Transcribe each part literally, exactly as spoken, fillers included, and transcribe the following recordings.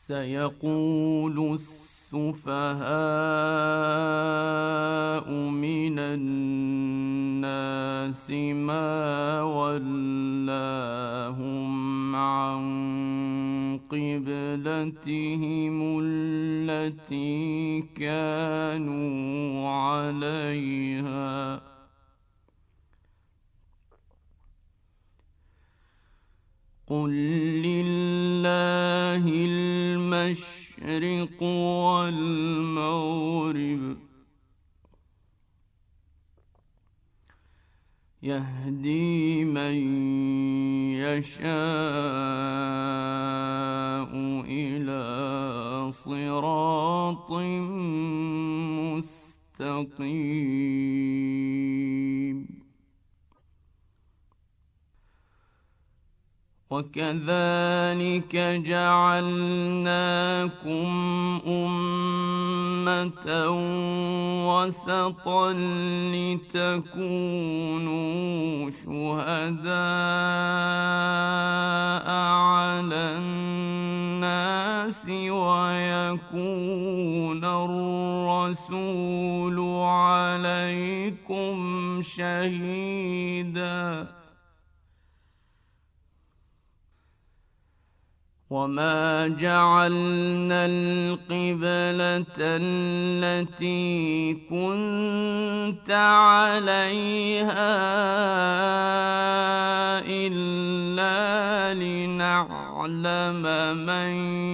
سيقول السفهاء من الناس ما ولاهم عن قبلتهم التي كانوا عليها قل لله المشرق والمغرب يهدي من يشاء إلى صراط مستقيم وكذلك جعلناكم أمة وسطا لتكونوا شهداء على الناس ويكون الرسول عليكم شهيدا وما جعلنا القبلة التي كنت عليها إلا لنعلم من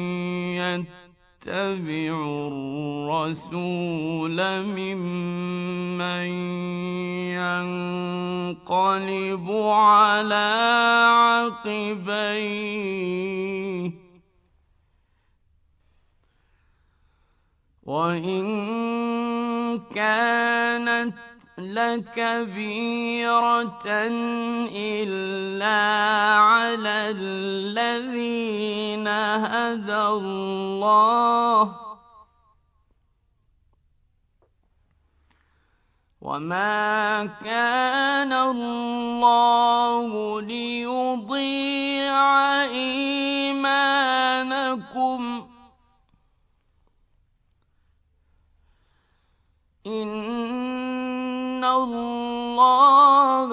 يتبع الرسول ممن ينقلب على عقبيه وإن كانت لكبيرة إلا على الذين هدى الله وما كان الله ليضيع إيمانكم إن الله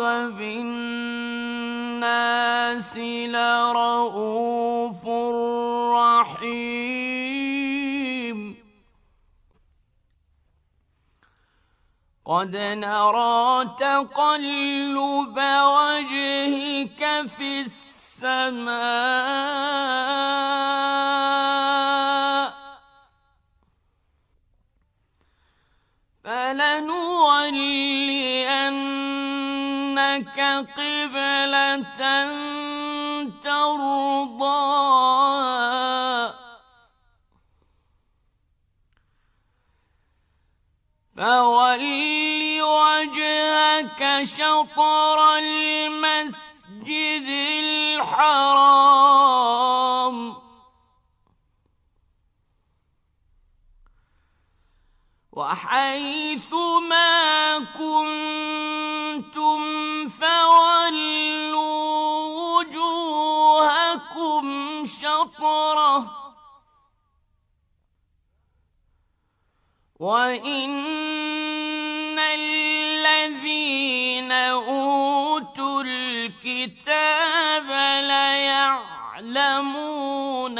بالناس لرءوف رحيم قد نرى تقلب وجهك في السماء فلنولينك قبلة ترضاها فول وجهك شطر المسجد الحرام وحيث ما كنتم فولوا وجوهكم شطره وإن الذين أوتوا الكتاب ليعلمون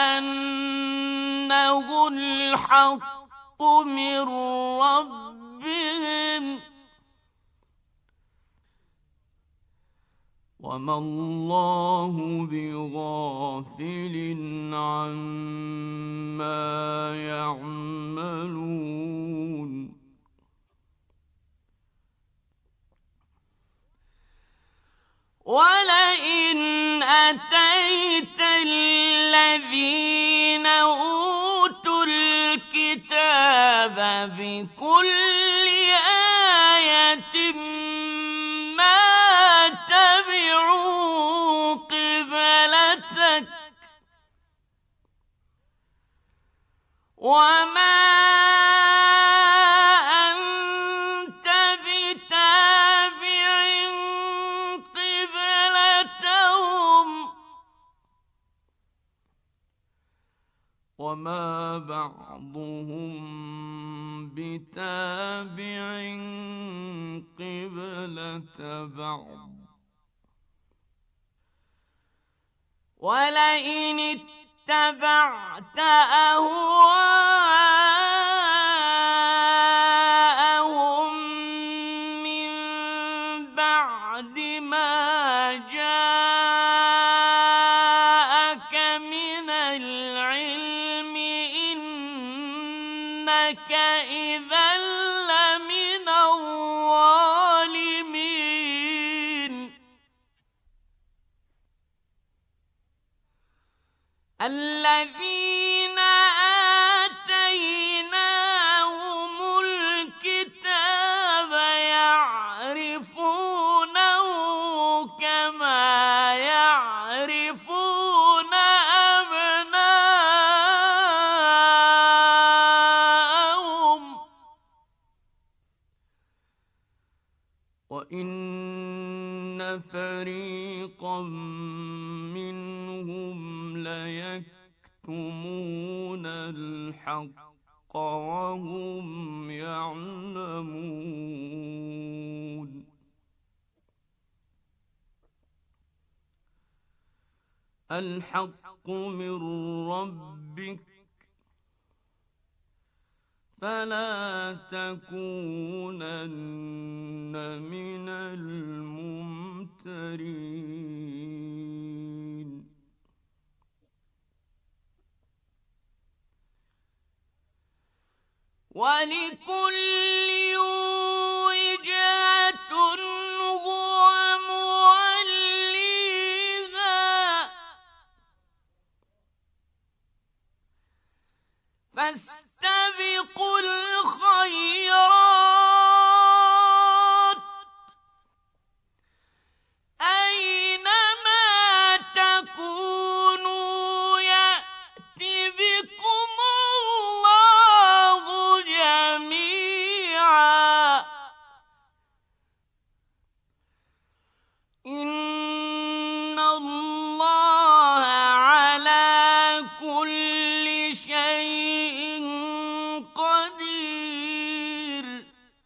أنه الحق من ربهم وما الله بغافل عما يعملون ولئن أتيت الذين أوتوا الكتاب بكل آية ما تبعوا قبلتك وما أنت بتابع قبلتهم وما بعضهم بتابع قبلة بعض ولئن اتبعت أهواءهم من بعد ما جاءك من العلم إنك إذا لمن الظالمين الذين آتيناهم الكتاب يعرفونه كما يعرفون أبناءهم وإن فريقا منهم ليكتمون الحق وهم يعلمون الحق من ربك فلا تكونن من الممترين ولكل وجهة هو موليها فاستبقوا الخيرات أينما تكونوا يأت بكم الله جميعا إن الله على كل شيء قدير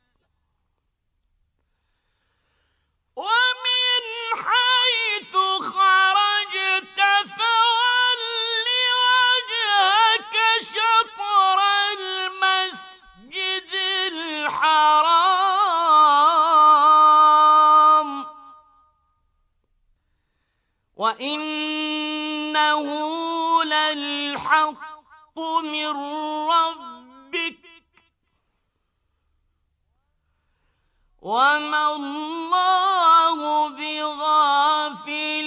ومن حيث خرجت فول وجهك شطر المسجد الحرام وإنه للحق من ربك وما الله بغافل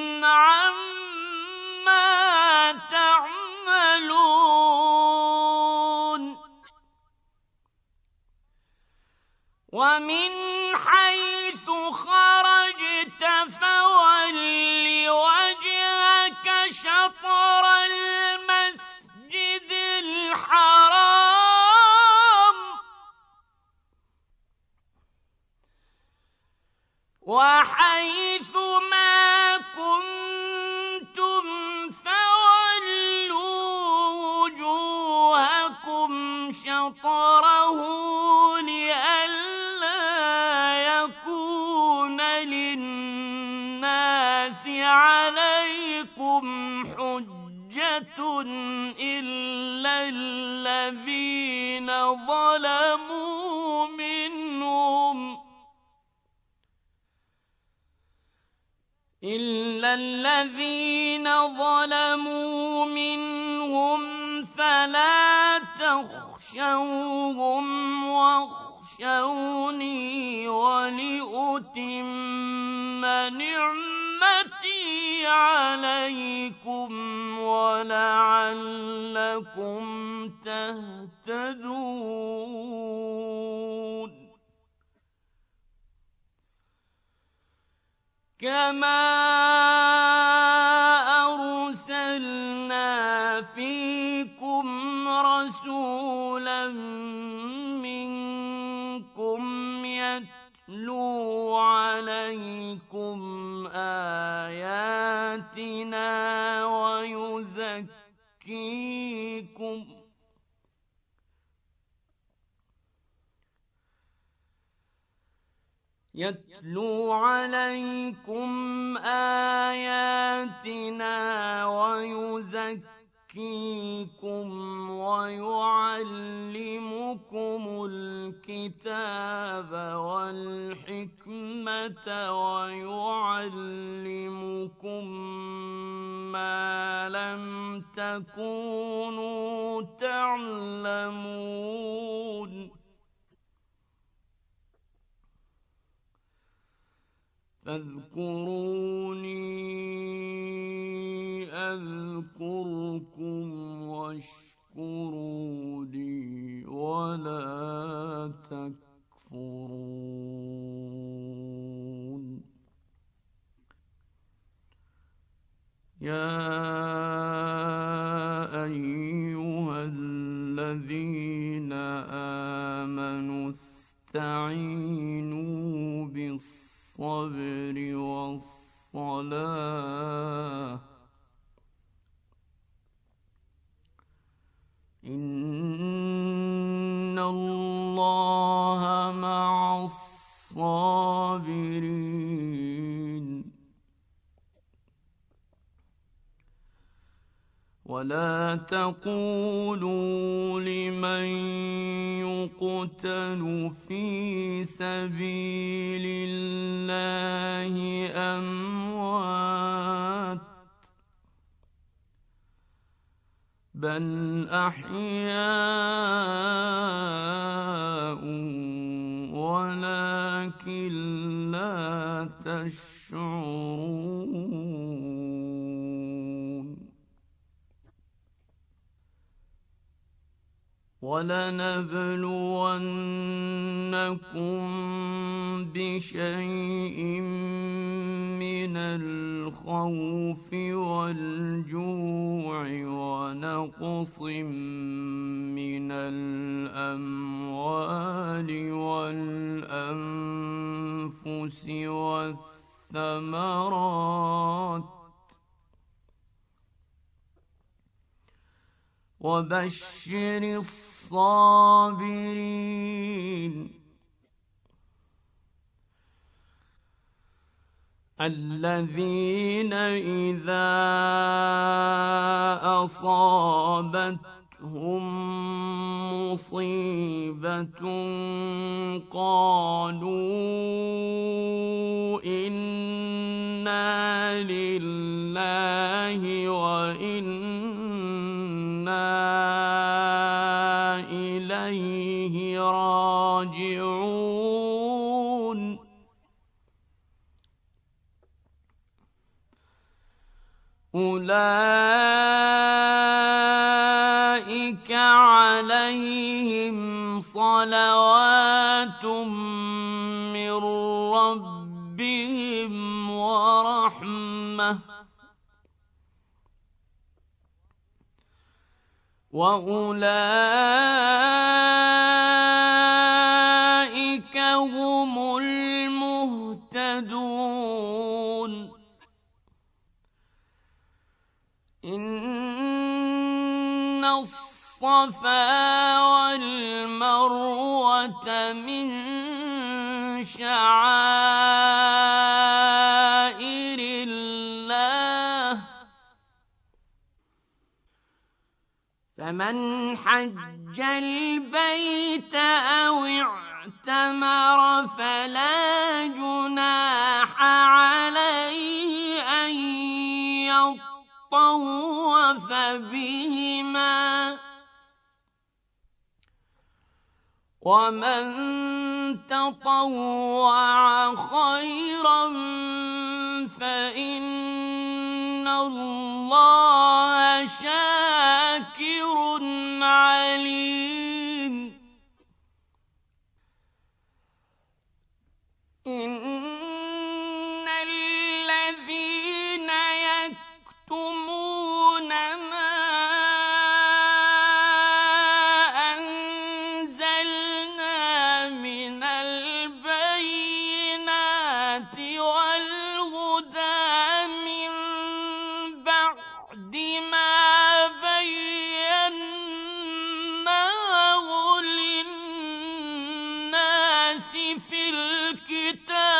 عما تعملون ومن حيث خرجت فول وجهك شطر المسجد الحرام وحيث ما كنتم فولوا وجوهكم شطره لئلا يكون للناس عليكم حجة إلا الذين ظلموا منهم إلا الذين ظلموا منهم فلا تخشوهم واخشوني ولأتم نعمتي عليكم ولعلكم تهتدون كما أرسلنا فيكم رسولا منكم يتلو عليكم آياتنا ويزكيكم يتلو عليكم آياتنا ويزكيكم ويعلمكم الكتاب والحكمة ويعلمكم ما لم تكونوا تعلمون فاذكروني أذكركم واشكروا لي ولا تكفرون يا أيها الذين آمنوا استعينوا بالصبر والصلاة إن الله مع الصابرين ولا تقولوا لمن يقتل في سبيل الله أموات بل أحياء ولكن لا تشعرون ولنبلونكم بشيء من الخوف والجوع ونقص من الأموال والأنفس والثمرات وبشر الصابرين الذين إذا أصابتهم مصيبة قالوا إنا لله وإنا إليه راجعون أولئك عليهم صلوات من ربهم ورحمة وأولئك هم المهتدون إن الصفا والمروة من شعائر الله فمن حج البيت أو اعتمر فلا جناح عليه أن يطوف بهما ومن تطوع خيرا فإن الله شاكر عليم إن الذين يكتمون ما أنزلنا من البينات والهدى من بعد ما بيناه للناس في الكتاب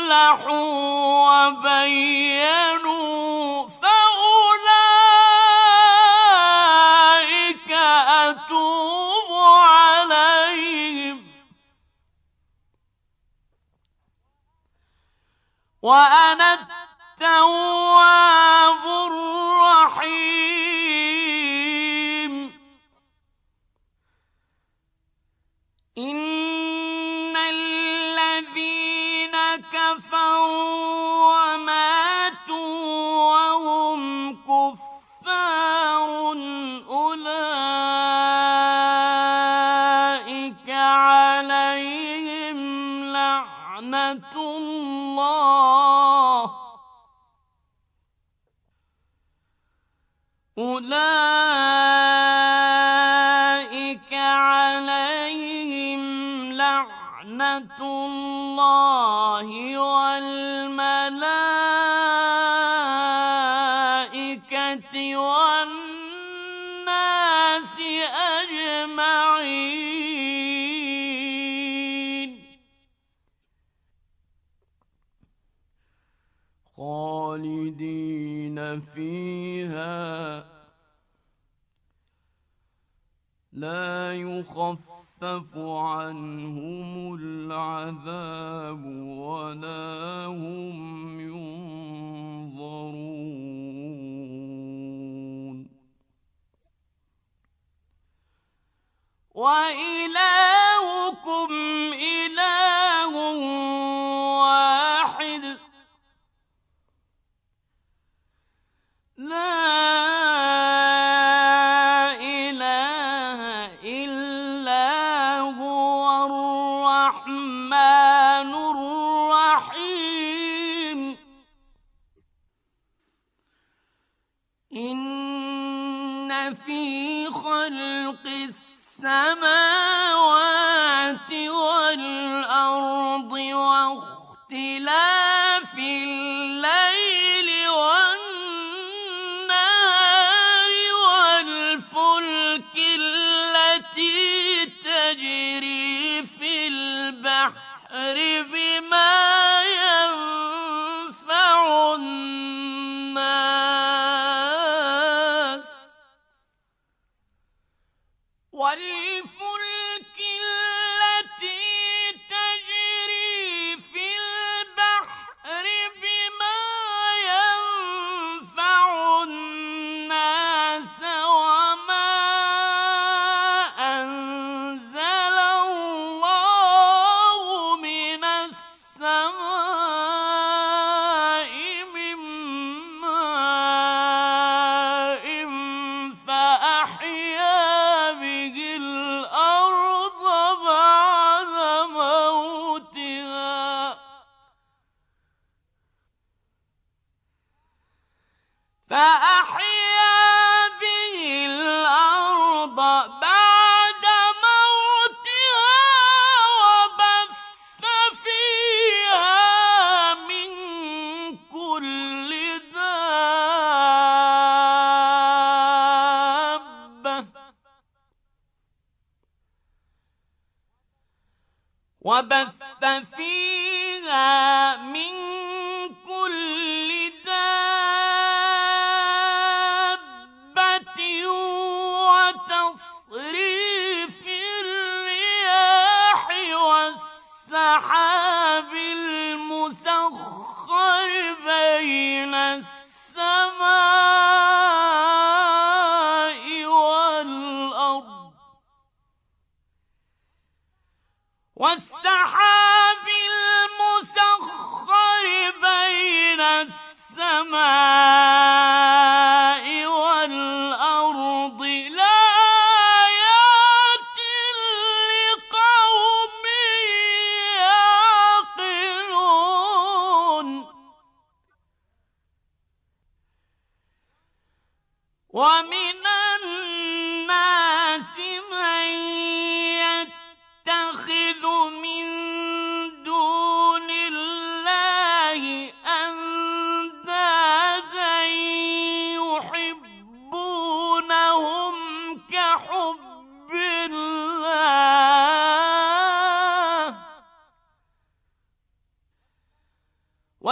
وأصلحوا وبينوا فأولئك أتوب عليهم وأنا التواب الرحيم. إن الذين كفروا وماتوا وهم كفار أولئك عليهم لعنة الله أولئك عليهم لعنة الله والملائكة والناس أجمعين خالدين فيها لا يخفف عنهم العذاب ولا هم ينظرون. وإلهكم إله واحد لا إن في خلق السماوات والأرض واختلاف الليل والنهار والفلك التي تجري في البحر بما ينفع الناس والفلك التي تجري في البحر بما ينفع الناس وما أنزل الله من السماء من ماء فأحيا به الأرض بعد موتها فأحيا به الأرض بعد موتها وبث فيها من كل دابة وبث فيها من كل دابة وتصريف الرياح والسحاب المسخر بين السماء والأرض والسحاب المسخر بين السماء والأرض لآيات لقوم يعقلون. ومن الناس من يتخذ من دون الله أندادا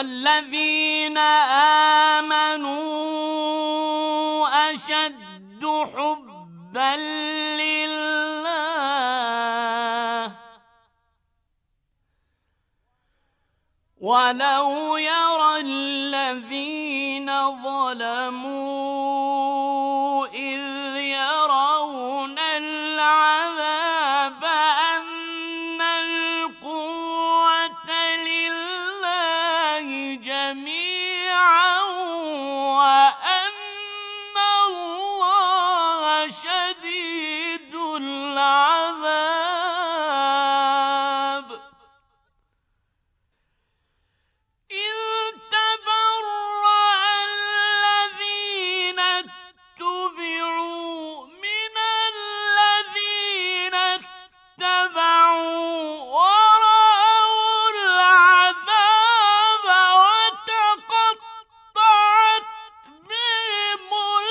وَالَّذِينَ آمَنُوا أَشَدُّ حُبًّا لِّلَّهِ وَلَوْ يَرَى الَّذِينَ ظَلَمُوا إِذْ يَرَوْنَ الْعَذَابَ أَنَّ الْقُوَّةَ لِلَّهِ جَمِيعًا وَأَنَّ اللَّهَ شَدِيدُ الْعَذَابِ إِذْ تَبَرَّأَ الَّذِينَ اتُّبِعُوا مِنَ الَّذِينَ اتَّبَعُوا وَرَأَوُا الْعَذَابَ وَتَقَطَّعَتْ بِهِمُ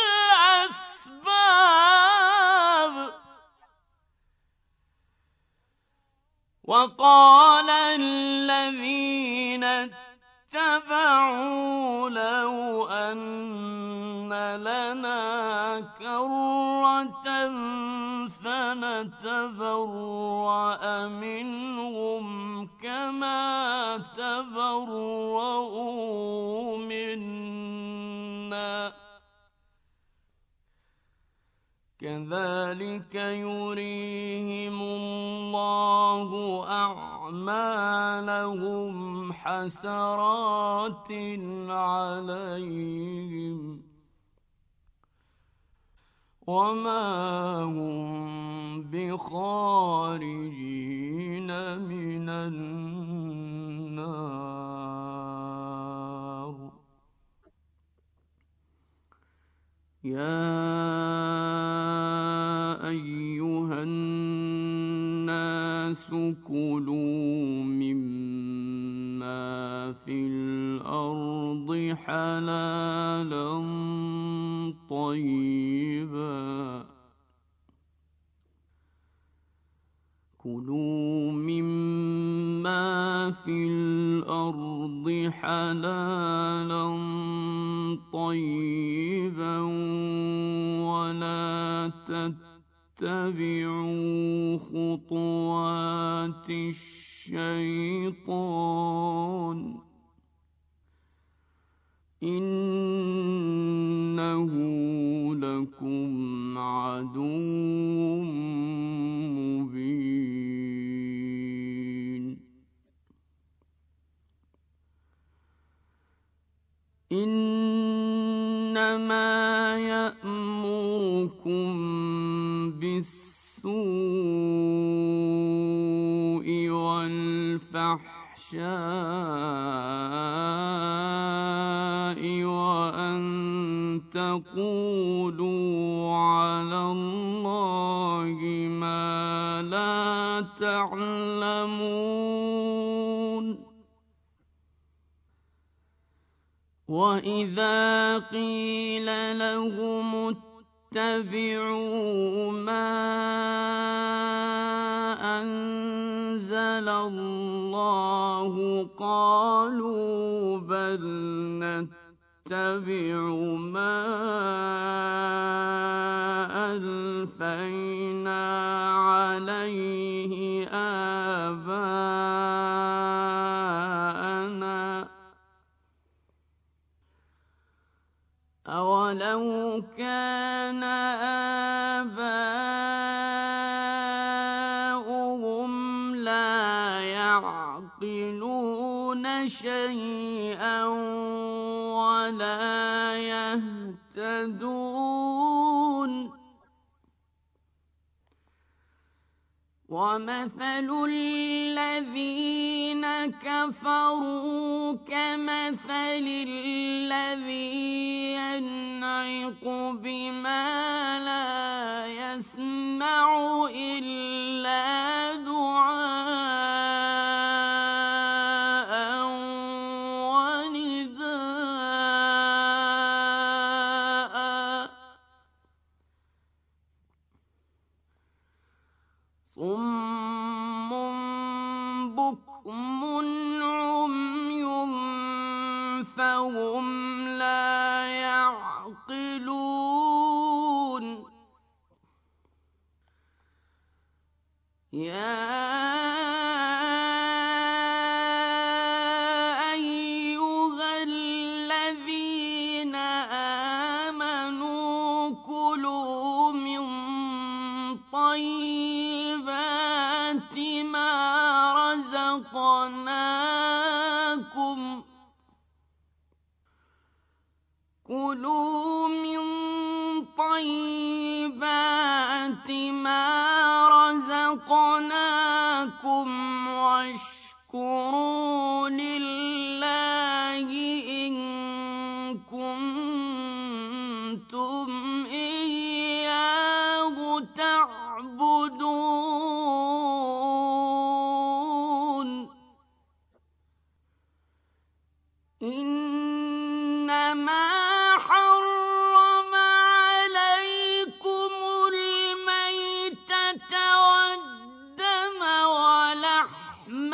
الْأَسْبَابُ وَقَالَ الَّذِينَ اتَّبَعُوا لَوْ أَنَّ لَنَا كَرَّةً فَنَتَبَرَّأَ مِنْهُمْ كَمَا تَبَرَّءُوا مِنَّا ۗ كَذَلِكَ يُرِيهِمُ اللَّهُ أَعْمَالَهُمْ حَسَرَاتٍ عَلَيْهِمْ وَمَا هُم بِخَارِجِينَ مِنَ النَّارِ يَا أَيُّهَا النَّاسُ كُلُوا مِمَّا فِي الْأَرْضِ حَلَالًا طَيِّبًا كُلُوا مِمَّا فِي الْأَرْضِ حَلَالًا طَيِّبًا وَلَا تَتَّبِعُوا خُطُوَاتِ الشَّيْطَانِ إِنَّهُ لَكُمْ عَدُوٌّ مُّبِينٌ إِنَّمَا يَأْمُرُكُم بِالسُّوءِ وَالْفَحْشَاءِ وَأَن تَقُولُوا عَلَى اللَّهِ مَا لَا تَعْلَمُونَ وَإِذَا قِيلَ لَهُمُ اتَّبِعُوا مَا أَنزَلَ اللَّهُ قَالُوا بَلْ نَتَّبِعُ مَا أَلْفَيْنَا عَلَيْهِ آبَاءَنَا ۗ أَوَلَوْ كَانَ آبَاؤُهُمْ لَا يَعْقِلُونَ شَيْئًا وَلَا يَهْتَدُونَ وَمَثَلُ الَّذِينَ كَفَرُوا كَمَثَلِ الَّذِي يَنْعِقُ بِمَا لَا يَسْمَعُ إِلَّا دُعَاءً وَنِدَاءً صُمٌّ بُكْمٌ عُمْيٌ يَا أَيُّهَا الَّذِينَ آمَنُوا كُلُوا مِن طَيِّبَاتِ مَا رَزَقْنَاكُمْ كُلُوا مِن طَيِّبَاتِ مَا رَزَقْنَاكُمْ وَاشْكُرُوا لِلَّهِ إِن كُنتُمْ إِيَّاهُ تَعْبُدُونَ إِنَّمَا حَرَّمَ عَلَيْكُمُ الْمَيْتَةَ وَالدَّمَ وَلَحْمَ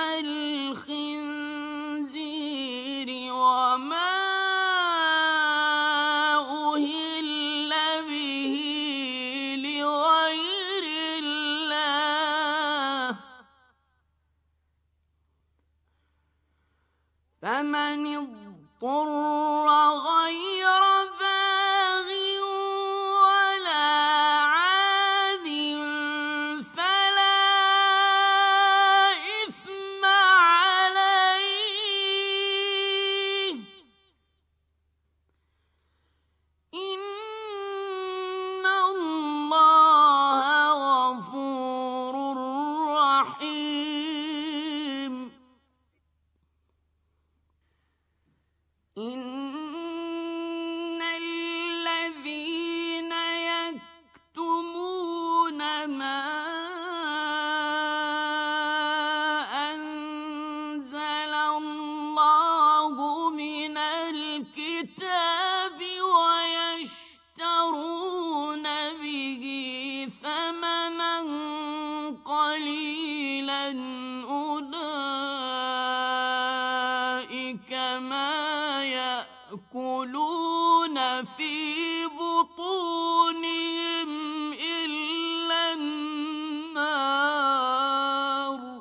الْخِنزِيرِ وَمَا أُهِلَّ بِهِ لِغَيْرِ اللَّهِ ۖ فَمَنِ اضْطُرَّ غَيْرَ بَاغٍ وَلَا عَادٍ فَلَا إِثْمَ عَلَيْهِ ۚ إِنَّ اللَّهَ غَفُورٌ رَّحِيمٌ. إِنَّ الَّذِينَ يَكْتُمُونَ مَا أَنزَلَ اللَّهُ مِنَ الْكِتَابِ وَيَشْتَرُونَ بِهِ ثَمَنًا قَلِيلًا أُولَٰئِكَ مَا يَأْكُلُونَ فِي بُطُونِهِمْ إِلَّا النَّارَ ۖ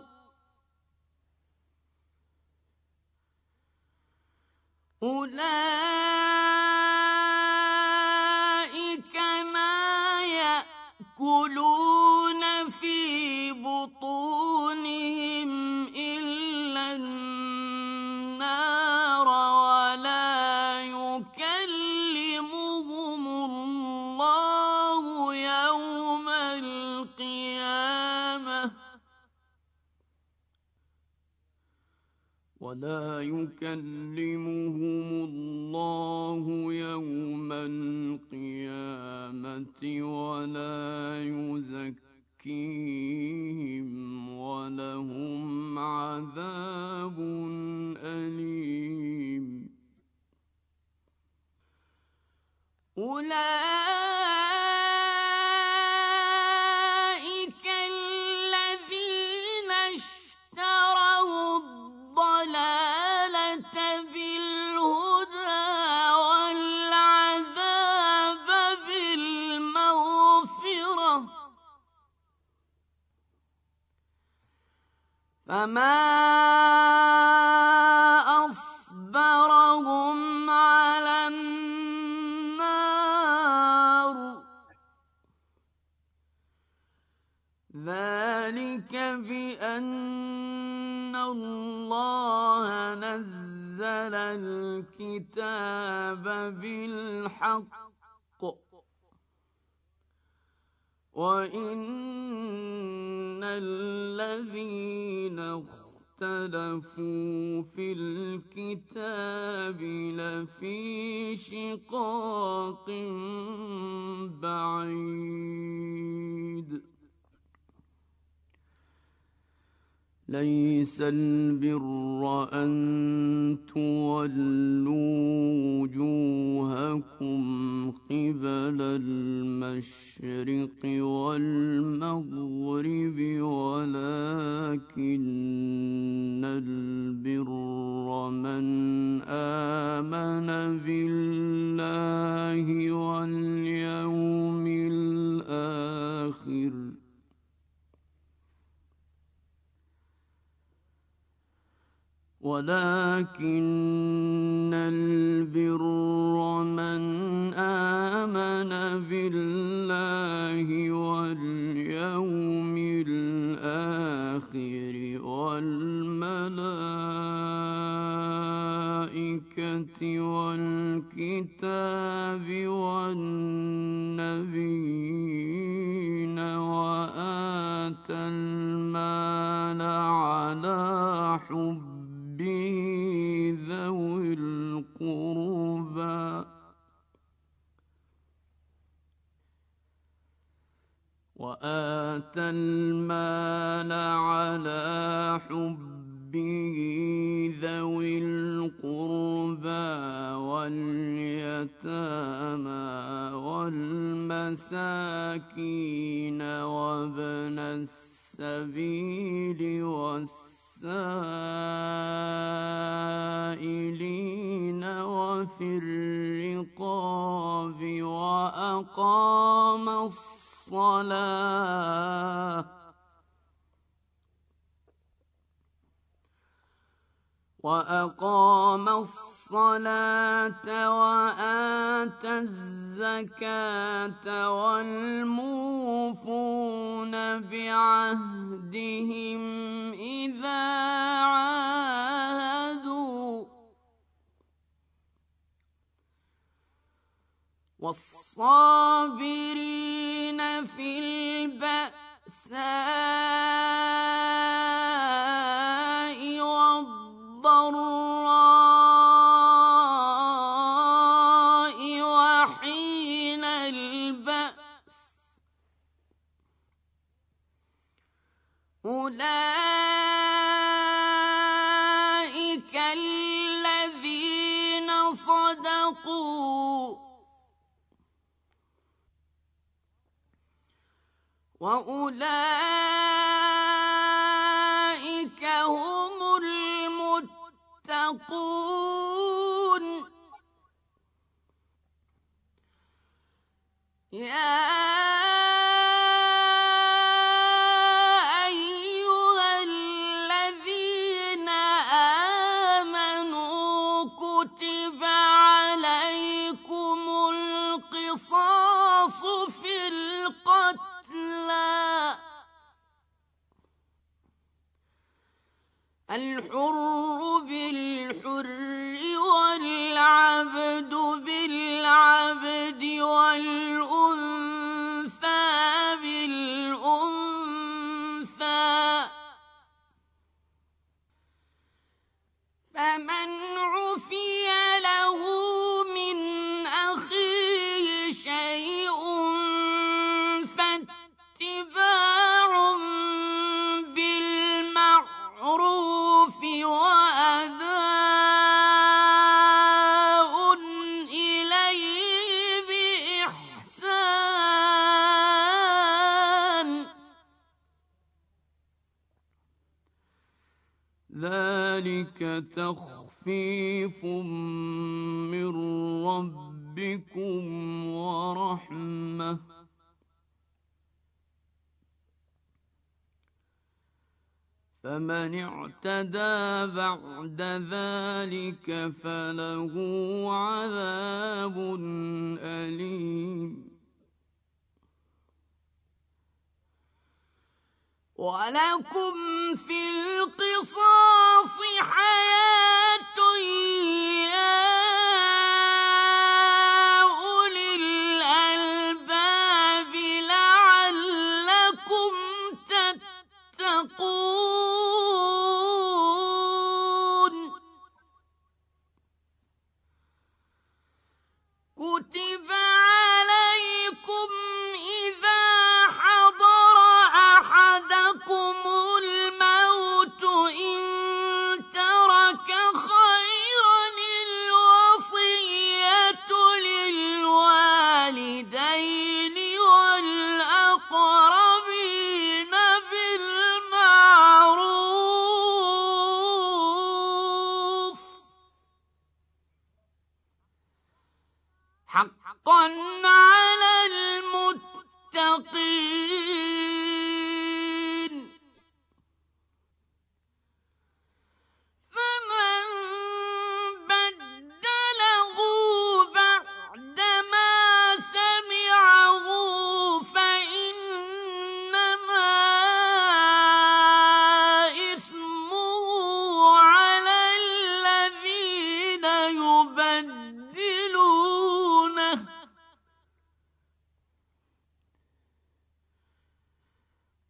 أُولَٰئِكَ مَا يَأْكُلُونَ فِي بُطُونِهِمْ إِلَّا النَّارَ وَلَا يُكَلِّمُهُمُ اللَّهُ يَوْمَ الْقِيَامَةِ وَلَا يُكَلِّمُهُمُ اللَّهُ يَوْمَ الْقِيَامَةِ وَلَا يُزَكِّيهِمْ وَلَهُمْ عَذَابٌ أَلِيمٌ. أُولَٰئِكَ الَّذِينَ اشْتَرَوُا الضَّلَالَةَ بِالْهُدَىٰ وَالْعَذَابَ بِالْمَغْفِرَةِ ۚ فَمَا أَصْبَرَهُمْ عَلَى النَّارِ ۚ ذَٰلِكَ بِأَنَّ اللَّهَ نَزَّلَ الْكِتَابَ بِالْحَقِّ وَإِنَّ الَّذِينَ اخْتَلَفُوا فِي الْكِتَابِ لَفِي شِقَاقٍ بَعِيدٍ. لَيْسَ الْبِرَّ أَن تُوَلُّوا وُجُوهَكُمْ قِبَلَ الْمَشْرِقِ وَالْمَغْرِبِ وَلَٰكِنَّ الْبِرَّ مَنْ آمَنَ بِاللَّهِ وَالْيَوْمِ الْآخِرِ ولكن البر من آمن بالله واليوم الآخر والملائكة والكتاب والنبيين وآتى المال على حبه ذوي القربى وآتى المال على حبه ذوي القربى واليتامى والمساكين وابن السبيل والسائلين وفي الرقاب وأقام الصلاة وأقام الصلاة وآتى الزكاة والموفون بعهدهم إذا عاهدوا والصابرين في البأساء والضراء وحين البأس أولئك الذين صدقوا وأولئك هم المتقون يا أيها الذين آمنوا كتب عليكم القصاص في القتلى الحر بالحر والعبد بالعبد والأنثى بالأنثى فمن عفي له من أخيه شيء فاتباع بالمعروف وأداء إليه بإحسان ذلك تخفيف من ربكم ورحمة فمن اعتدى بعد ذلك فله عذاب أليم ولكم في القصاص حياة يا أولي الألباب لعلكم تتقون كتب عليكم إذا حضر أحدكم الموت إن ترك خيرا الوصية للوالدين والأقربين بالمعروف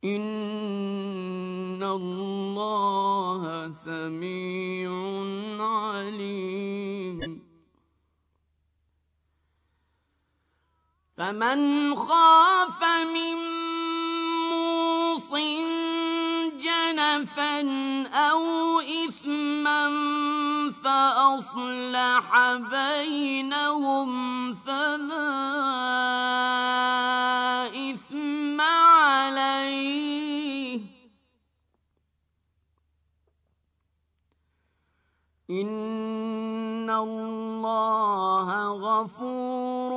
إِنَّ اللَّهَ سَمِيعٌ عَلِيمٌ فَمَنْ خَافَ مِن مُّوصٍ جَنَفًا أَوْ إِثْمًا فَأَصْلَحَ بَيْنَهُمْ فَلَا إِثْمَ عَلَيْهِ ۚ إِنَّ اللَّهَ غَفُورٌ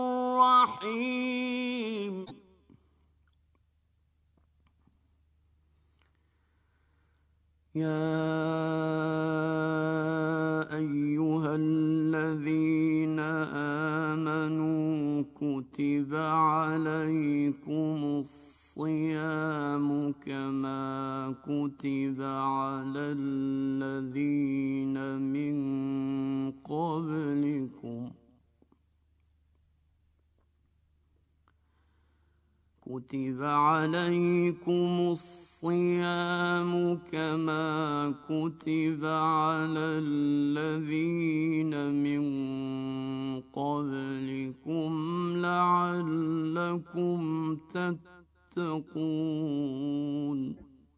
رَّحِيمٌ يَا أَيُّهَا الَّذِينَ آمَنُوا كُتِبَ عَلَيْكُمُ الصِّيَامُ كَمَا كُتِبَ عَلَى الَّذِينَ مِن قَبْلِكُمْ كُتِبَ عَلَيْكُمُ الصِّيَامُ كَمَا كُتِبَ عَلَى الَّذِينَ مِن قَبْلِكُمْ لَعَلَّكُمْ تَتَّقُونَ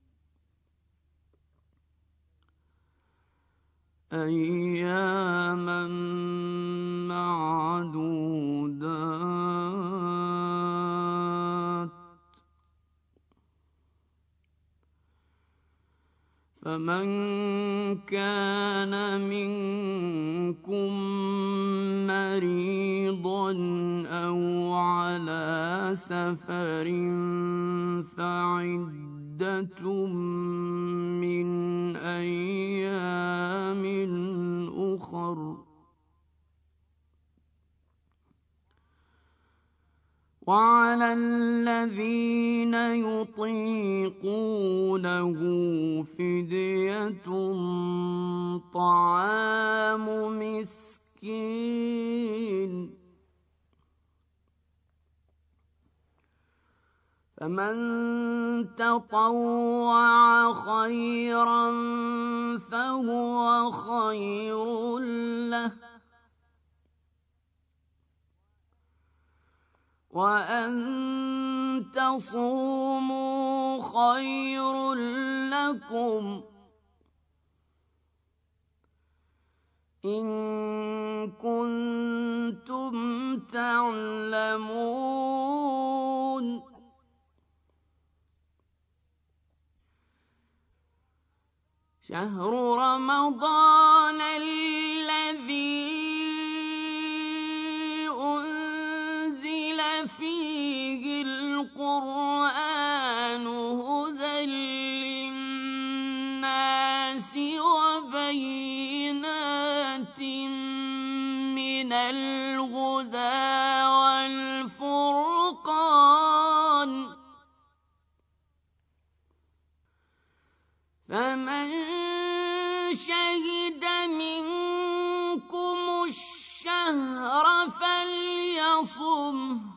أَيَّامًا مَّعْدُودَاتٍ ۚ فَمَن كَانَ مِنكُم مَّرِيضًا أَوْ عَلَىٰ سَفَرٍ فَعِدَّةٌ مِّنْ أَيَّامٍ أُخَرَ ۚ وَعَلَى الَّذِينَ يُطِيقُونَهُ فِدْيَةٌ طَعَامُ مِسْكِينٍ ۖ فَمَن تَطَوَّعَ خَيْرًا فَهُوَ خَيْرٌ لَّهُ ۚ وَأَن تَصُومُوا خَيْرٌ لَّكُمْ إِن كُنتُمْ تَعْلَمُونَ شَهْرُ رَمَضَانَ الَّذِي أُنزِلَ فِيهِ الْقُرْآنُ هُدًى لِّلنَّاسِ وَبَيِّنَاتٍ مِّنَ الْهُدَىٰ وَالْفُرْقَانِ ۚ فَمَن شَهِدَ مِنكُمُ الشَّهْرَ فَلْيَصُمْهُ ۖ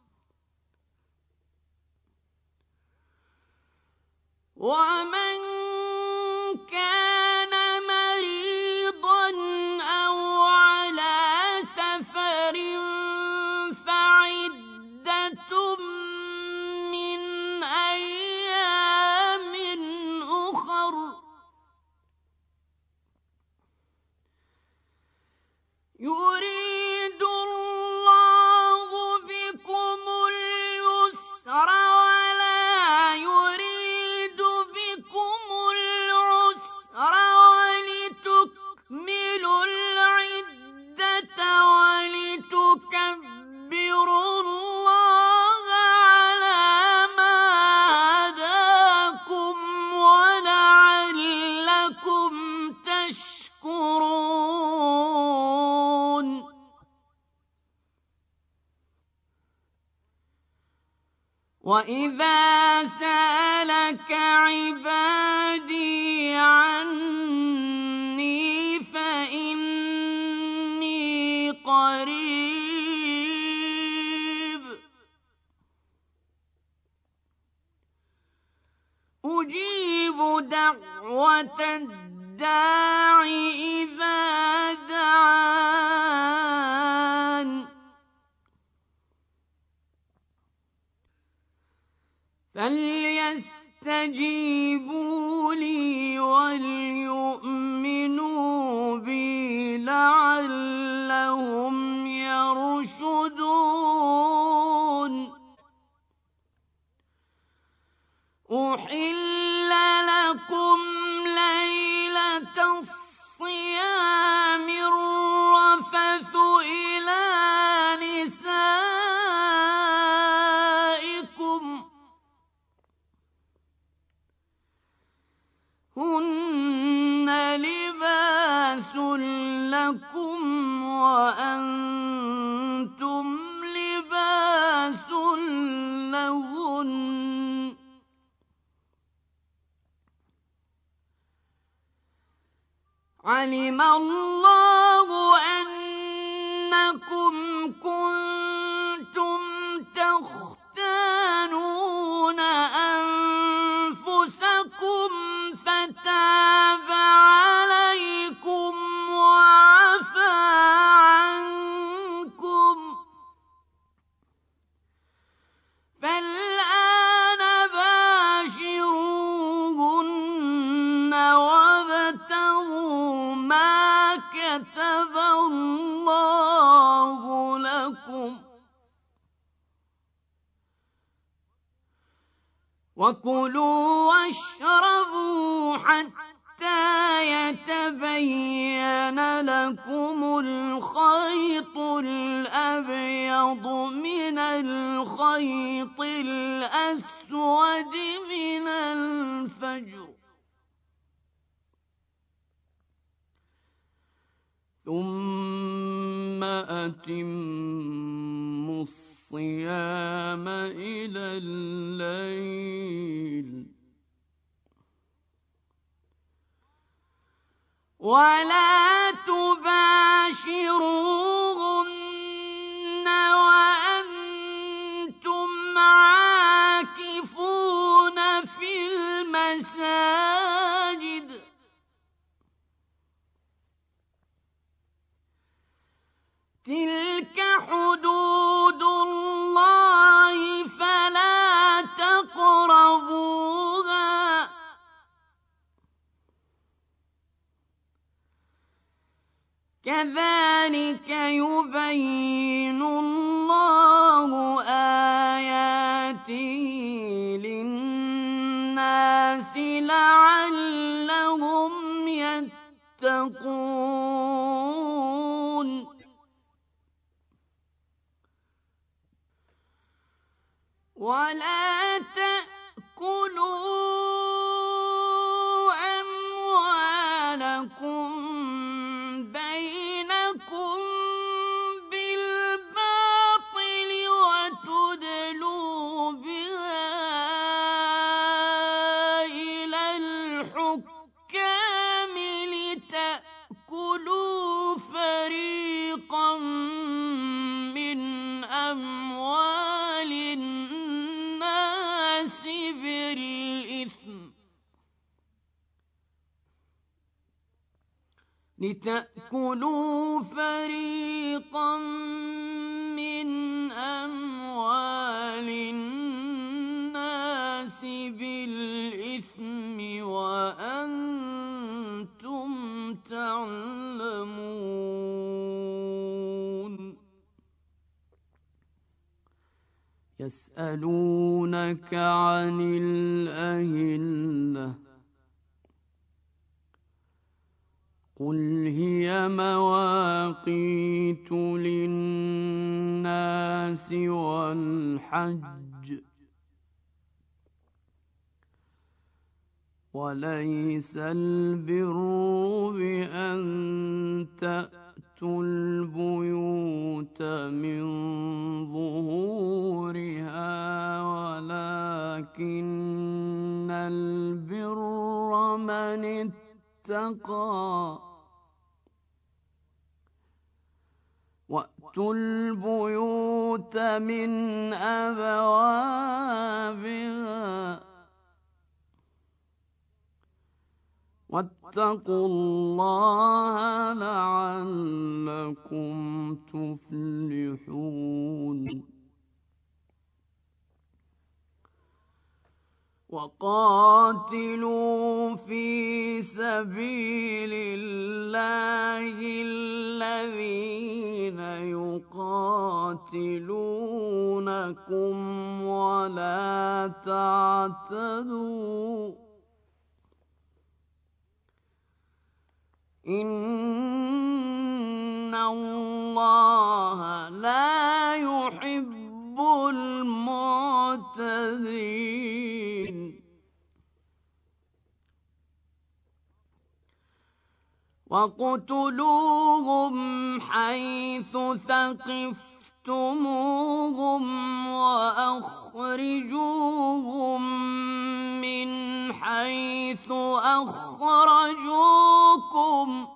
وَمَن كَانَ مَرِيضًا أَوْ عَلَىٰ سَفَرٍ فَعِدَّةٌ مِّنْ أَيَّامٍ أُخَرَ ۚ يُرِيدُ اللَّهُ بِكُمُ الْيُسْرَ وَلَا يُرِيدُ بِكُمُ الْعُسْرَ وَلِتُكْمِلُوا الْعِدَّةَ وَلِتُكَبِّرُوا اللَّهَ عَلَىٰ مَا هَدَاكُمْ وَلَعَلَّكُمْ تَشْكُرُونَ وَإِذَا سَأَلَكَ عِبَادِي عَنِّي فَإِنِّي قَرِيبٌ دعوة الداع إذا دعان فليستجيبوا لي وليؤمنوا بي لعلهم يرشدون أحل لكم ليلة الصيام الرفث إلى نسائكم هن لباس لكم وأنتم لباس لهن علم الله أنكم كنتم تختانون أنفسكم فتاب عليكم وعفى عنكم فالآن باشروهن وابتغوا ما كتب الله لكم وكلوا واشربوا حتى يتبين لكم الخيط الأبيض من الخيط الأسود من الفجر ثم أتموا الصيام إلى الليل ولا تباشروهن وأنتم عاكفون في المساجد تلك حدود الله فلا تقربوها كذلك يبين الله آياته للناس لعلهم يتقون ولا تأكلوا أموالكم بينكم بالباطل وتدلوا بها إلى الحكام لتأكلوا فريقا من أموال الناس بالإثم لتأكلوا فريقا من أموال الناس بالإثم وأنتم تعلمون يسألونك عن الأهلة قل هي مواقيت للناس والحج وليس البر بأن تأتوا البيوت من ظهورها ولكن البر من اتقى وأتوا البيوت من أبوابها واتقوا الله لعلكم تفلحون وقاتلوا في سبيل الله الذين يقاتلونكم ولا تعتدوا إن الله لا يحب المعتدين وَاقْتُلُوهُمْ حَيْثُ ثَقِفْتُمُوهُمْ وَأَخْرِجُوهُم مِّنْ حَيْثُ أَخْرَجُوكُمْ ۚ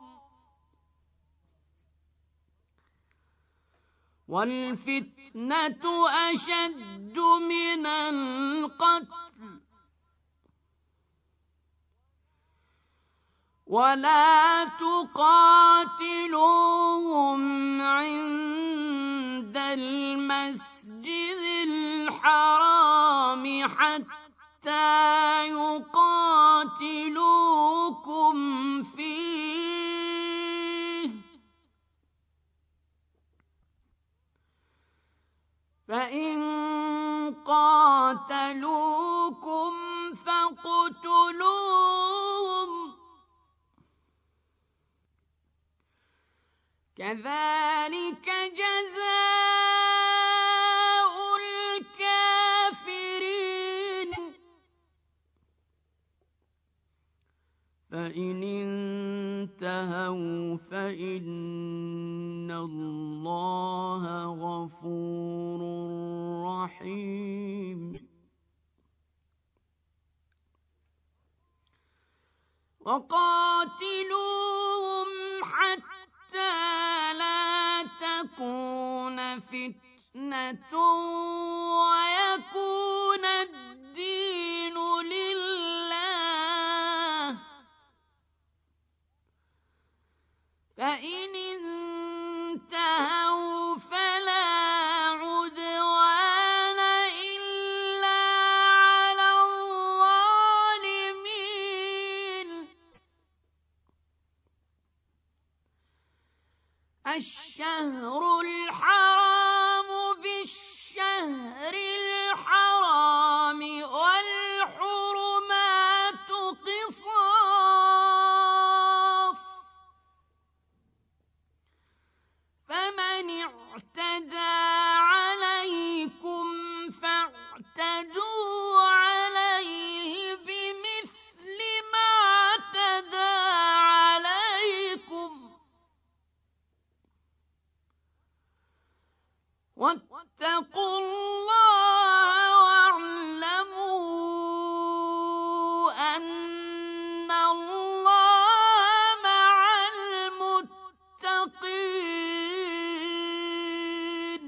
وَالْفِتْنَةُ أَشَدُّ مِنَ الْقَتْلِ وَلَا تُقَاتِلُوهُمْ عِندَ الْمَسْجِدِ الْحَرَامِ حَتَّىٰ يُقَاتِلُوكُمْ فِيهِ ۖ فَإِن قَاتَلُوكُمْ فَاقْتُلُوهُمْ ۗ كَذَٰلِكَ جَزَاءُ الْكَافِرِينَ فَإِنِ انتَهَوْا فَإِنَّ اللَّهَ غَفُورٌ رَّحِيمٌ وَقَاتِلُوهُمْ حَتَّىٰ لَا تَكُونَ فِتْنَةٌ وَيَكُونَ الدِّينُ لِلَّهِ ۖ فَإِنِ انتَهَوْا فَلَا عُدْوَانَ إِلَّا عَلَى الظَّالِمِينَ الشَّهْرُ الْحَرَامُ بِالشَّهْرِ الْحَرَامِ وَالْحُرُمَاتُ قِصَاصٌ ۚ فَمَنِ اعْتَدَىٰ عَلَيْكُمْ فَاعْتَدُوا عَلَيْهِ بِمِثْلِ مَا اعْتَدَىٰ عَلَيْكُمْ ۚ وَاتَّقُوا اللَّهَ وَاعْلَمُوا أَنَّ اللَّهَ مَعَ الْمُتَّقِينَ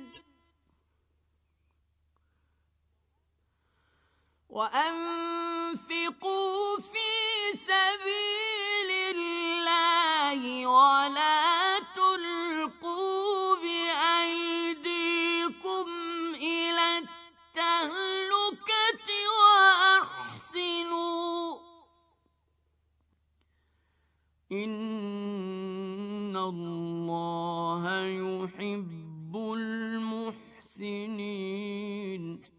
وَأَنفِقُوا فِي سَبِيلِ اللَّهِ وَلَا تُلْقُوا بِأَيْدِيكُمْ إِلَى التَّهْلُكَةِ وَأَحْسِنُوا ۗ إِنَّ اللَّهَ يُحِبُّ الْمُحْسِنِينَ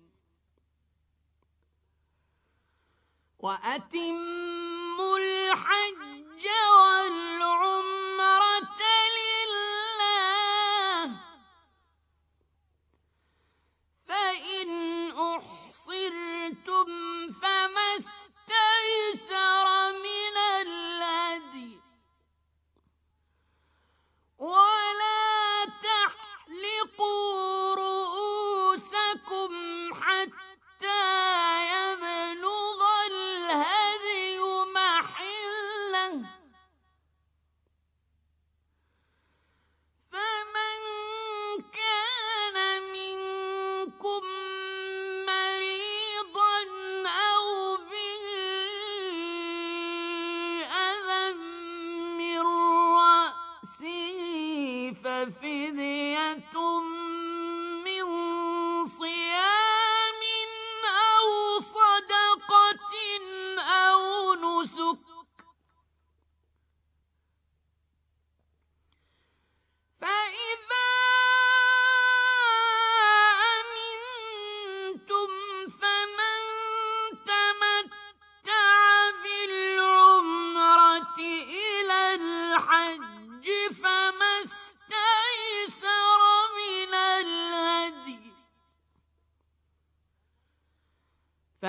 وَأَتِمُّوا الْحَجَّ وَالْعُمْرَةَ لِلَّهِ ۖ فَإِنْ أُحْصِرْتُمْ فَمَا اسْتَيْسَرَ مِنَ الْهَدْيِ ۖ وَلَا تَحْلِقُوا رُءُوسَكُمْ حَتَّىٰ يَبْلُغَ الْهَدْيُ مَحِلَّهُ ۚ فَمَن كَانَ مِنكُم مَّرِيضًا أَوْ بِهِ أَذًى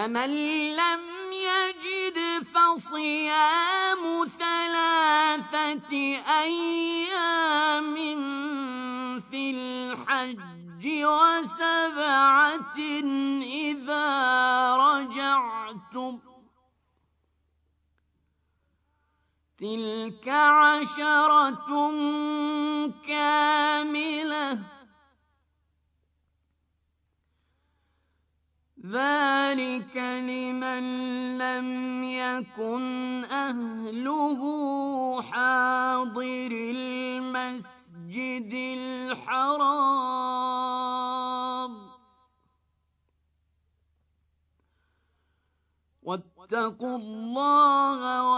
فمن لم يجد فصيام ثلاثة أيام في الحج وسبعة إذا رجعتم تلك عشرة كاملة ذلك لمن لم يكن أهله حاضر المسجد الحرام واتقوا الله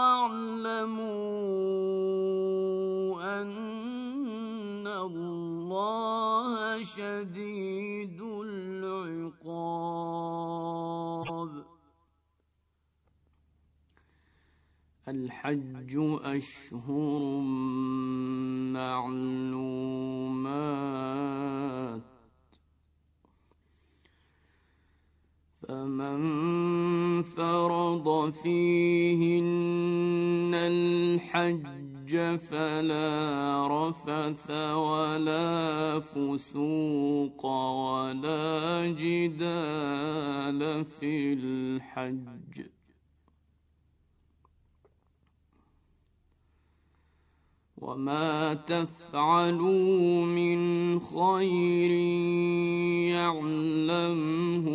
واعلموا أن الله شديد العقاب. الحج أشهر معلومات فمن فرض فيهن الحج فلا رفث ولا فسوق ولا جدال في الحج وما تفعلوا من خير يعلمه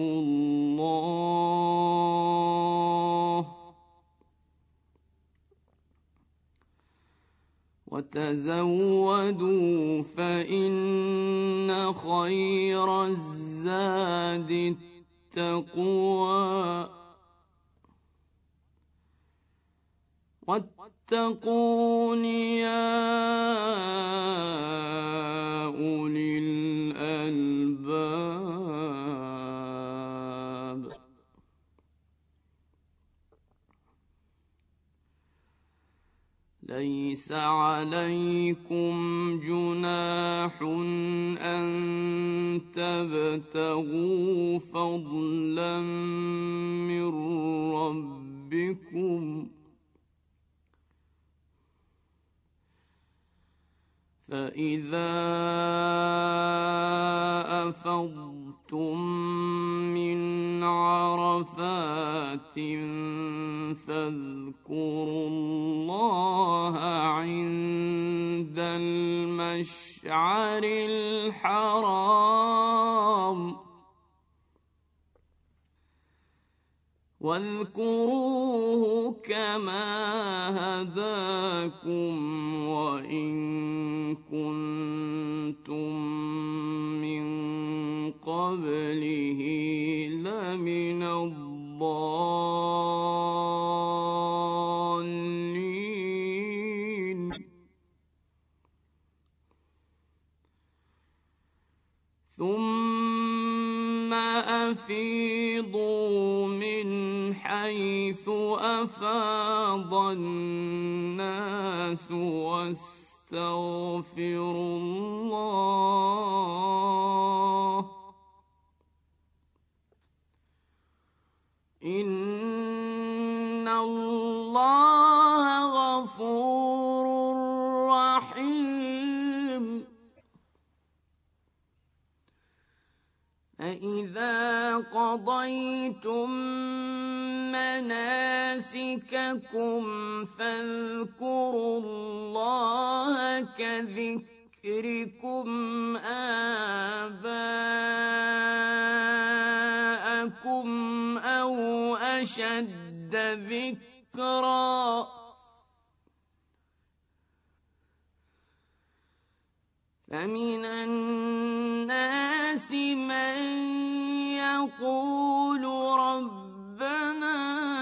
الله وتزودوا فإن خير الزاد التقوى واتقون يا أولي الألباب. ليس عليكم جناح أن تبتغوا فضلا من ربكم فإذا أفضتم من عرفات فاذكروا الله عند المشعر الحرام واذكروه كما هداكم وإن كنتم من قبله لمن الضالين. ثم أفيضوا من حيث أفاض الناس واستغفروا الله إن الله غفور رحيم. فإذا قضيتم مناسككم فاذكروا الله كذكركم آباءكم أو أشد ذكرا فمن الناس من يقول ربنا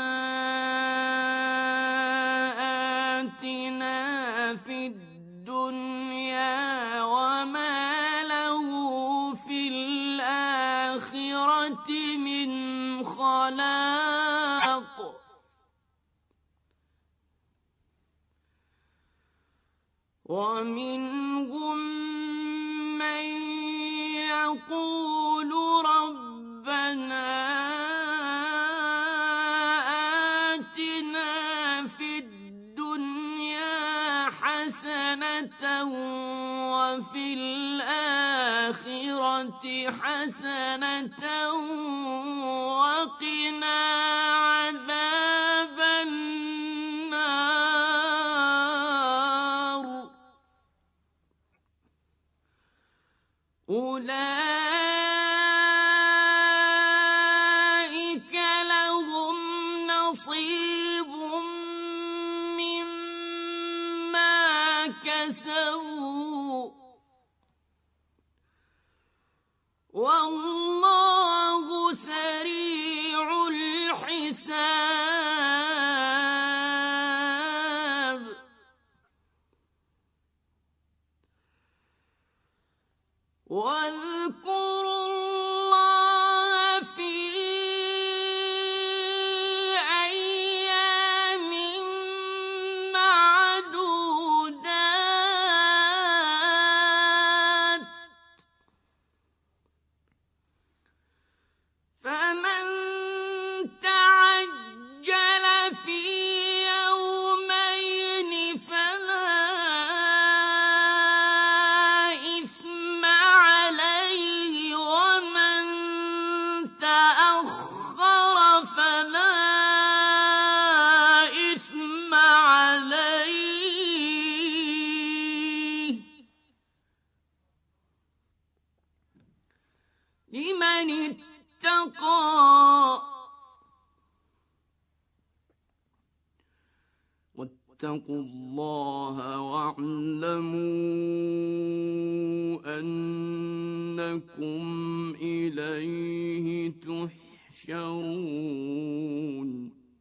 آتنا في الدنيا وما له في الآخرة من خلاق ومنهم من يقول ربنا حَسَنَةً وَفِي الْآخِرَةِ حَسَنَةً وَقِنَا عَذَابَ النَّارِ أُولَٰئِكَ لَهُمْ نَصِيبٌ مِّمَّا كَسَبُوا وَاللَّهُ سَرِيعُ الْحِسَابِ وَاذْكُرُوا اللَّهَ فِي أَيَّامٍ مَّعْدُودَاتٍ ۚ فَمَن تَعَجَّلَ فِي يَوْمَيْنِ فَلَا إِثْمَ عَلَيْهِ ۖ وَمَن تَأَخَّرَ فَلَا إِثْمَ عَلَيْهِ لِمَنِ اتَّقَىٰ ۗ وَاتَّقُوا اللَّهَ وَاعْلَمُوا أَنَّكُمْ إِلَيْهِ تُحْشَرُونَ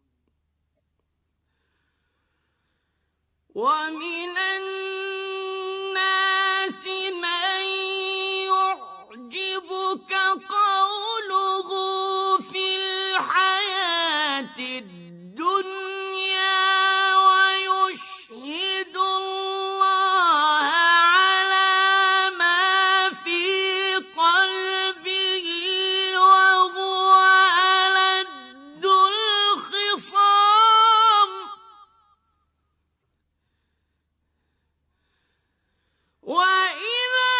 وَمِنَ النَّاسِ مَن يُعْجِبُكَ قَوْلُهُ فِي الْحَيَاةِ الدُّنْيَا وَيُشْهِدُ اللَّهَ عَلَىٰ مَا فِي قَلْبِهِ وَهُوَ أَلَدُّ الْخِصَامِ وَإِذَا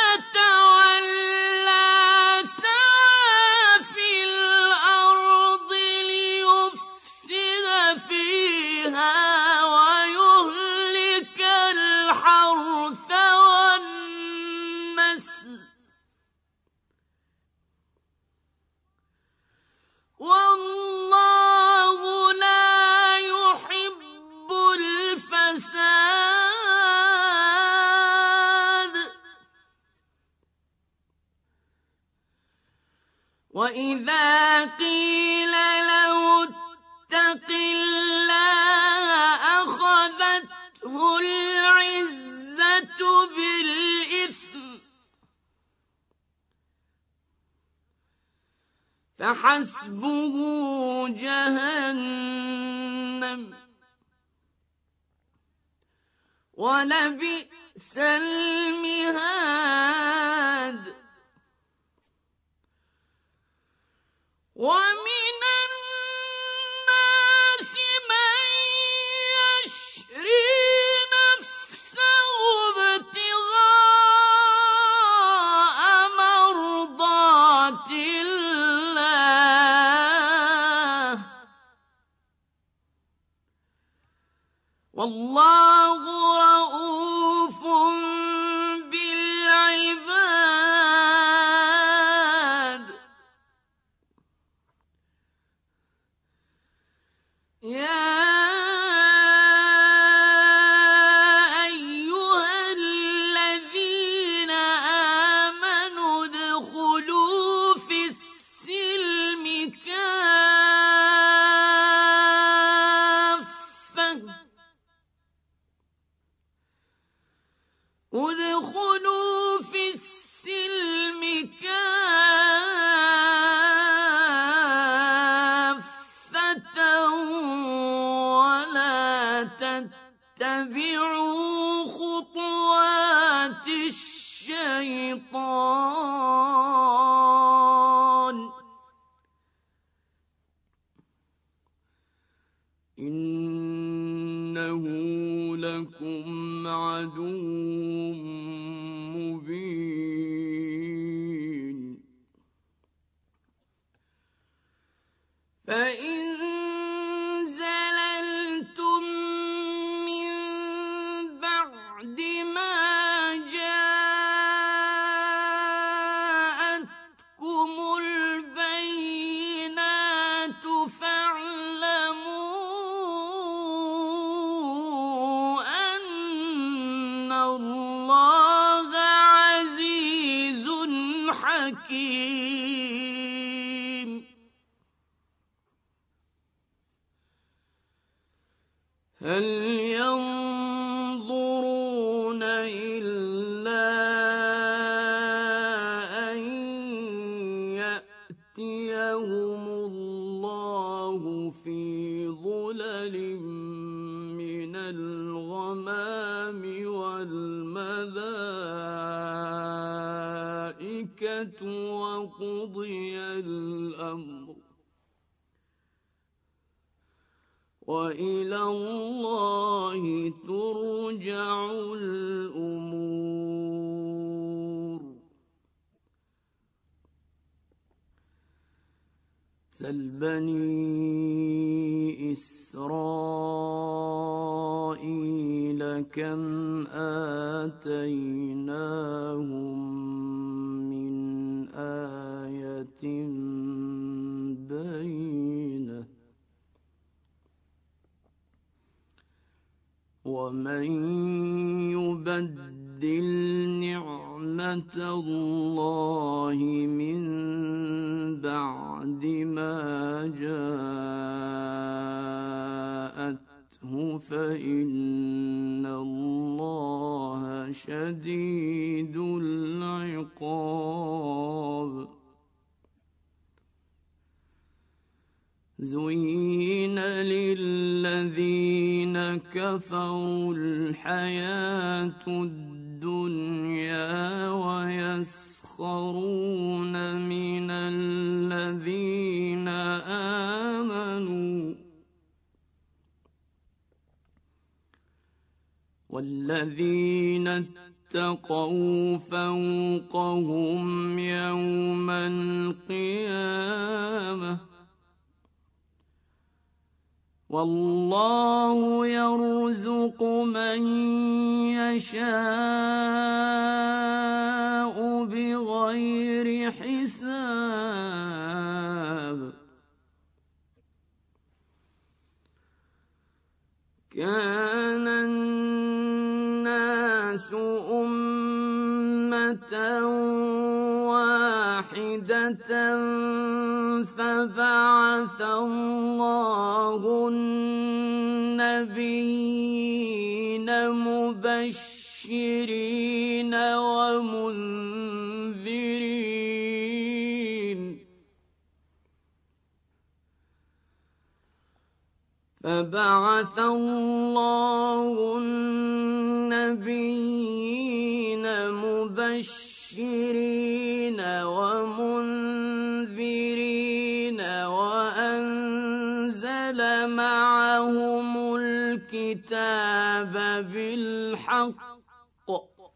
تَوَلَّىٰ سَعَىٰ فِي الْأَرْضِ لِيُفْسِدَ فِيهَا وَيُهْلِكَ الْحَرْثَ وَالنَّسْلَ ۗ وَاللَّهُ لَا يُحِبُّ الْفَسَادَ ۗ وَإِذَا قِيلَ لَهُ اتَّقِ اللَّهَ أَخَذَتْهُ الْعِزَّةُ بِالْإِثْمِ ۚ فَحَسْبُهُ جَهَنَّمُ ۚ وَلَبِئْسَ الْمِهَادُ وَمِنَ النَّاسِ مَن يَشْرِي نَفْسَهُ ابْتِغَاءَ مَرْضَاتِ اللَّهِ ۗ وَاللَّهُ رَءُوفٌ بِالْعِبَادِ يَا أَيُّهَا الَّذِينَ آمَنُوا ادْخُلُوا فِي السِّلْمِ كَافَّةً ادْخُلُوا فِي السِّلْمِ كَافَّةً وَلَا تَتَّبِعُوا خُطُوَاتِ الشَّيْطَانِ ۚ إِنَّهُ إِنَّهُ لَكُمْ عَدُوٌّ مُّبِينٌ فَإِن زَلَلْتُم مِّن بَعْدِ مَا جَاءَتْكُمُ الْبَيِّنَاتُ فَاعْلَمُوا أَنَّ اللَّهَ عَزِيزٌ حَكِيمٌ هَلْ يَنظُرُونَ إِلَّا أَن يَأْتِيَهُمُ اللَّهُ فِي ظُلَلٍ مِّنَ الْغَمَامِ وَالْمَلَائِكَةُ وَقُضِيَ الْأَمْرُ وَإِلَى اللَّهِ تُرْجَعُ الْأُمُورُ سَلْ بَنِي إِسْرَائِيلَ كَمْ آتَيْنَاهُم مِّنْ آيَةٍ بَيِّنَةٍ وَمَن يُبَدِّلْ نِعْمَةَ اللَّهِ مِن بَعْدِ مَا جَاءَتْهُ فَإِنَّ اللَّهَ شَدِيدُ الْعِقَابِ زُيِّنَ لِلَّذِينَ كَفَرُوا الْحَيَاةُ الدُّنْيَا وَيَسْخَرُونَ مِنَ الَّذِينَ آمَنُوا وَالَّذِينَ اتَّقَوْا فَوْقَهُمْ يَوْمَ الْقِيَامَةِ وَاللَّهُ يَرْزُقُ مَن يَشَاءُ بِغَيْرِ حِسَابٍ كَانَ النَّاسُ أُمَّةً وَاحِدَةً فَبَعَثَ اللَّهُ النَّبِيِّينَ مُبَشِّرِينَ وَمُنذِرِينَ فَبَعَثَ اللَّهُ النَّبِيِّينَ مُبَشِّرِينَ وَمُنذِرِينَ وَأَنزَلَ مَعَهُمُ الْكِتَابَ بِالْحَقِّ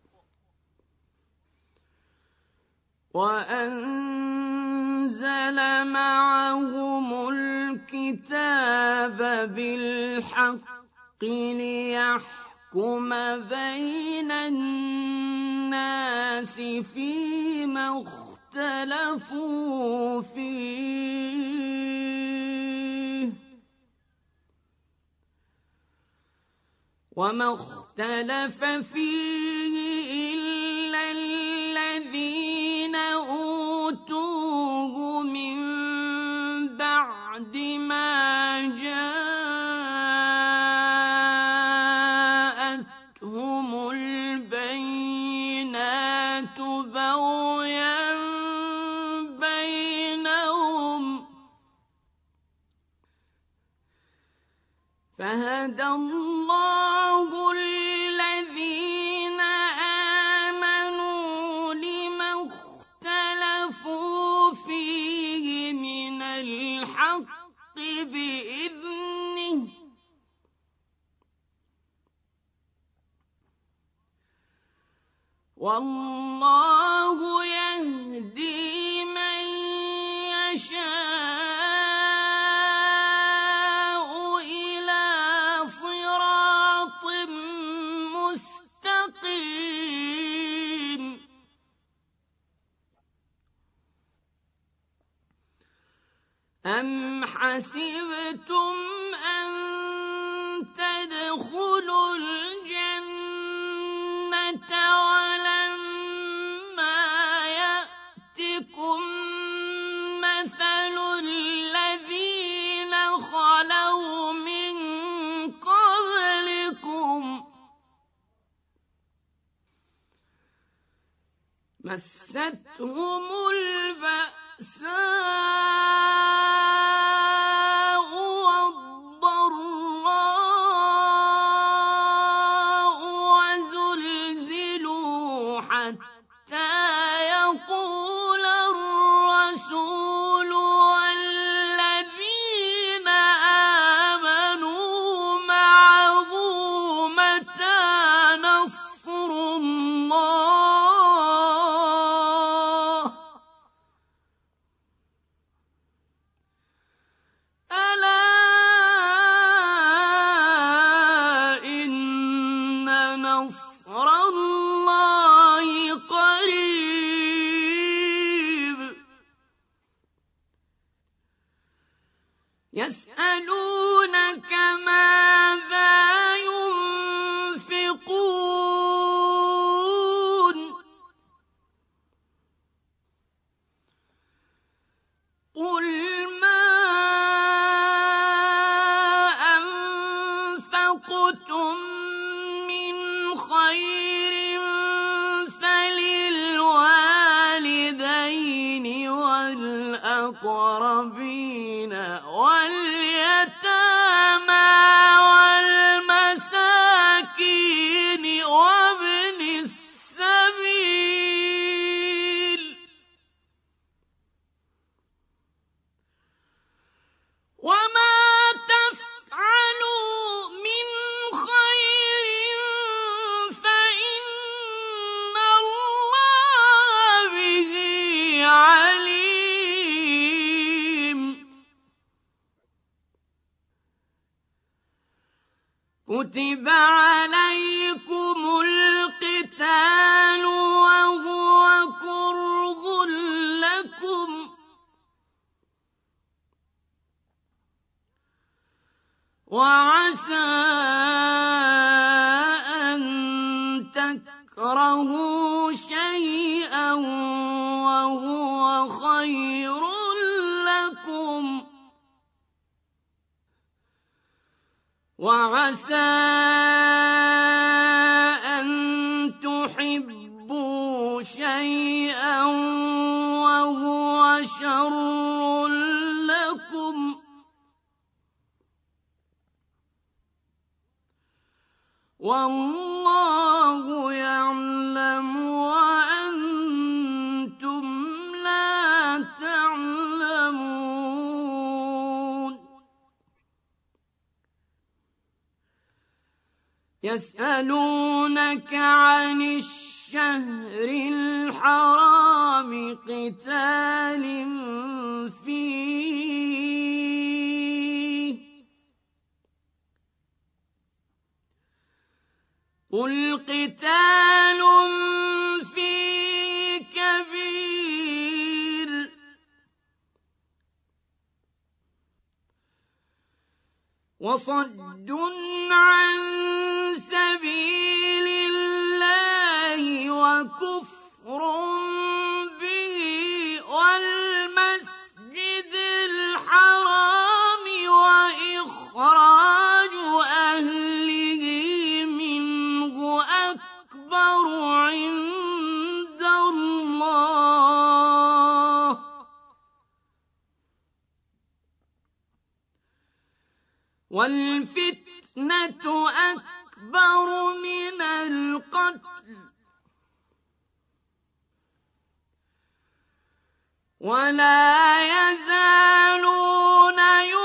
وَأَنزَلَ مَعَهُمُ الْكِتَابَ بِالْحَقِّ لِيَحْكُمَ بَيْنَ النَّاسِ فِيمَا اخْتَلَفُوا فِيهِ وَمَا اخْتَلَفَ فِيهِ إِلَّا الَّذِينَ أُوتُوهُ مِن بَعْدِ مَا جَاءَتْهُمُ الْبَيِّنَاتُ بَغْيًا بَيْنَهُمْ فَهَدَى اللَّهُ الَّذِينَ آمَنُوا لِمَا اخْتَلَفُوا فِيهِ مِنَ الْحَقِّ بِإِذْنِهِ وَاللَّهُ يَهْدِي مَن يَشَاءُ إِلَىٰ صِرَاطٍ مُّسْتَقِيمٍ. أَمْ حَسِبْتُمْ أَن تَدْخُلُوا الْجَنَّةَ وَلَمَّا يَأْتِكُم مَّثَلُ الَّذِينَ خَلَوْا مِن قَبْلِكُم مَّسَّتْهُمُ الْبَأْسَاءُ وَالضَّرَّاءُ وَزُلْزِلُوا حَتَّىٰ يَقُولَ الرَّسُولُ وَالَّذِينَ آمَنُوا مَعَهُ مَتَىٰ نَصْرُ اللَّهِ ۗ أَلَا إِنَّ نَصْرَ اللَّهِ قَرِيبٌ. يَسْأَلُونَكَ مَاذَا يُنفِقُونَ ۖ قُلْ مَا أَنفَقْتُم مِّنْ خَيْرٍ فَلِلْوَالِدَيْنِ وَالْأَقْرَبِينَ وَالْيَتَامَىٰ وَالْمَسَاكِينِ وَابْنِ السَّبِيلِ ۗ وَمَا تَفْعَلُوا مِنْ خَيْرٍ فَإِنَّ اللَّهَ بِهِ عَلِيمٌ. كُتِبَ عَلَيْكُمُ الْقِتَالُ وَهُوَ كُرْهٌ لَّكُمْ ۖ وَعَسَىٰ أَن تَكْرَهُوا شَيْئًا وَهُوَ خَيْرٌ لَّكُمْ ۖ وَعَسَىٰ أَن تُحِبُّوا شَيْئًا وَهُوَ شَرٌّ لَّكُمْ ۗ وَاللَّهُ يَعْلَمُ وَأَنتُمْ لَا تَعْلَمُونَ. يَسْأَلُونَكَ عَنِ الشَّهْرِ الْحَرَامِ قِتَالٍ فِيهِ ۖ قُلْ قِتَالٌ فِيهِ كَبِيرٌ وَصَدٌّ عَن سَبِيلِ اللَّهِ وَكُفْرٌ بِهِ وَالْمَسْجِدِ الْحَرَامِ وَإِخْرَاجُ أَهْلِهِ مِنْهُ أَكْبَرُ عِندَ اللَّهِ ۗ وَالْفِتْنَةُ أَكْبَرُ مِنَ الْقَتْلِ ۗ وَلَا يَزَالُونَ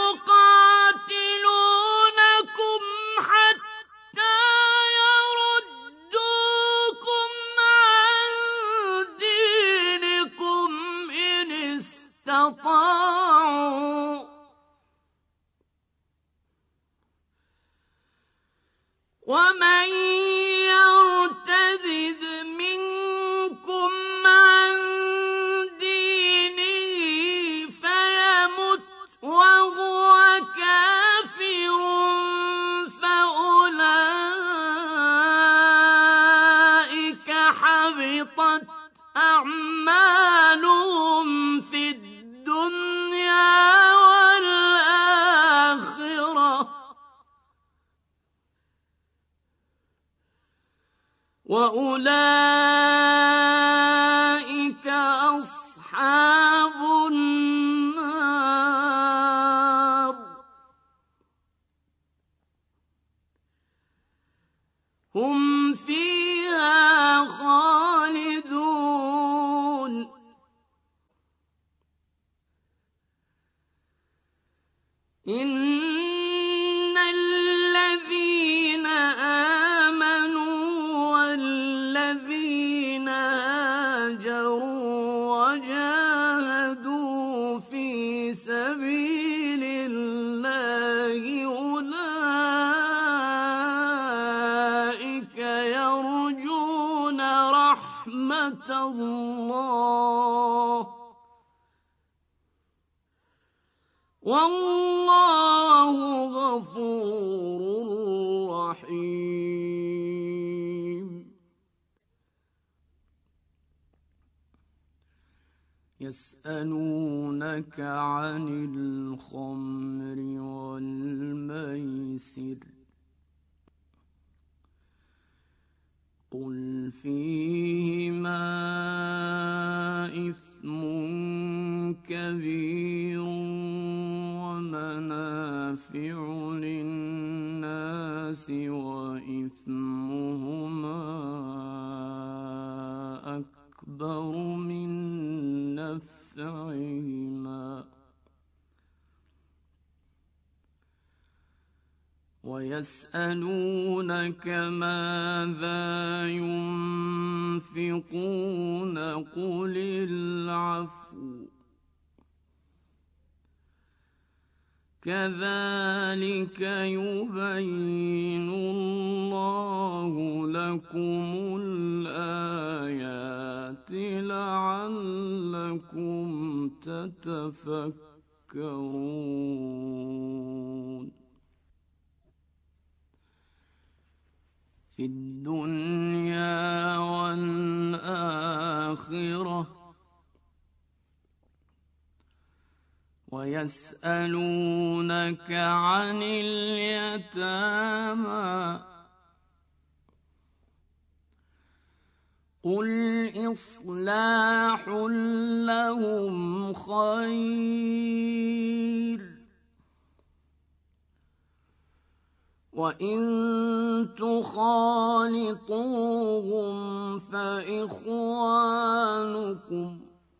يُقَاتِلُونَكُمْ حَتَّىٰ يَرُدُّوكُمْ عَن ومن يرتد منكم عن دينه فيمت وهو كافر فأولئك حبطت أعمالهم في الدنيا والآخرة وأولئك أصحاب النار هم فيها خالدون إن الذين آمنوا والذين هاجروا وجاهدوا في سبيل الله أولئك يرجون رحمة الله والله غفور رحيم يسألونك عن الخمر والميسر قل فيهما إثم كبير ومنافع للناس وإثمهما أكبر من نفعهما ويسألونك ماذا ينفقون قل العفو كذلك يبين الله لكم الآيات لعلكم تتفكرون في الدنيا والآخرة ويسألونك عن اليتامى قل إصلاح لهم خير وإن تخالطوهم فإخوانكم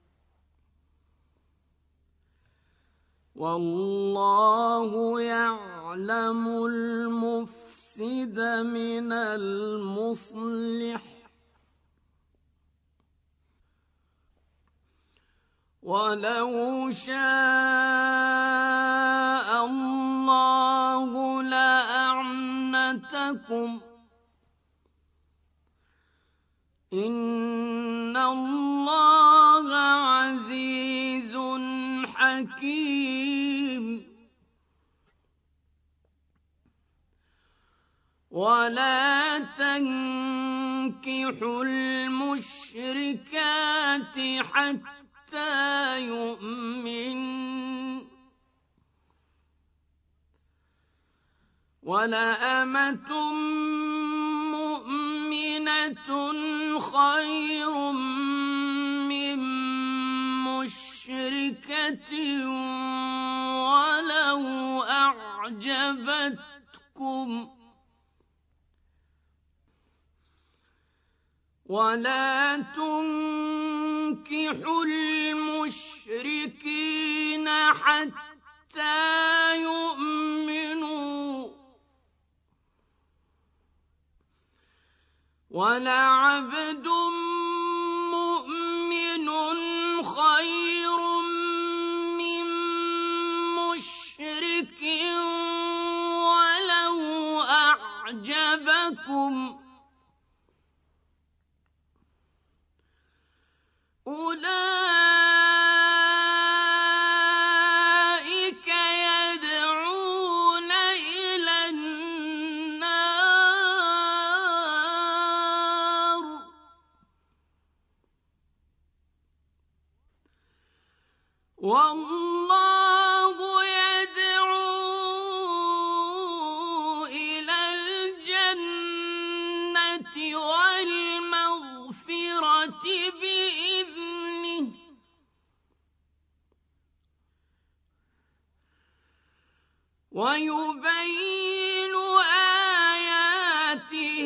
والله يعلم المفسد من المصلح ولو شاء الله لأعنتكم إن الله عزيز حكيم ولا تنكحوا المشركات حتى يؤمن ولأمة مؤمنة خير من مشركة ولو أعجبتكم ولا تنكحوا المشركين حتى يؤمنوا ولعبد مؤمن خير من مشرك ولو أعجبكم أعجبكم أولئك يدعون إلى النار والله يدعو إلى الجنة والمغفرة بإذنه ويبين آياته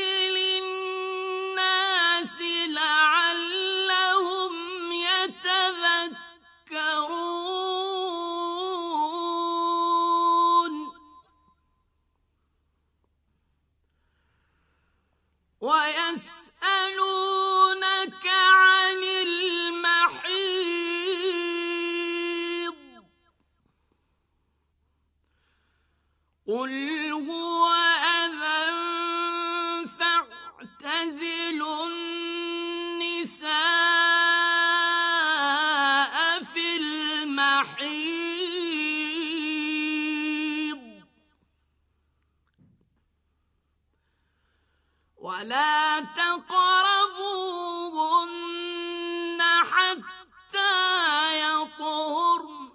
للناس لعلهم يتذكرون ويسألونك عن المحيض قل هو أذى فاعتزلوا النساء في المحيض ولا تقربوهن حتى يطهرن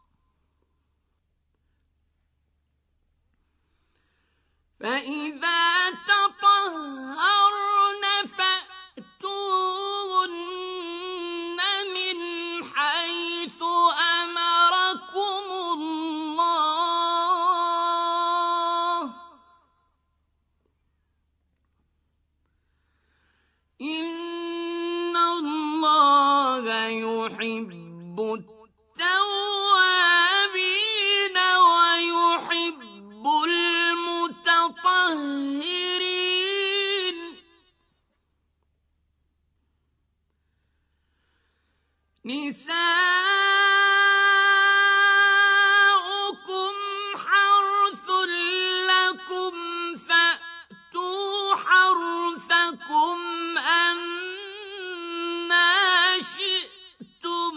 فإذا تطهرن فأتوهن من حيث أمركم الله إن الله يحب التوابين ويحب المتطهرين نساؤكم حرث لكم فأتوا حرثكم أنى شئتم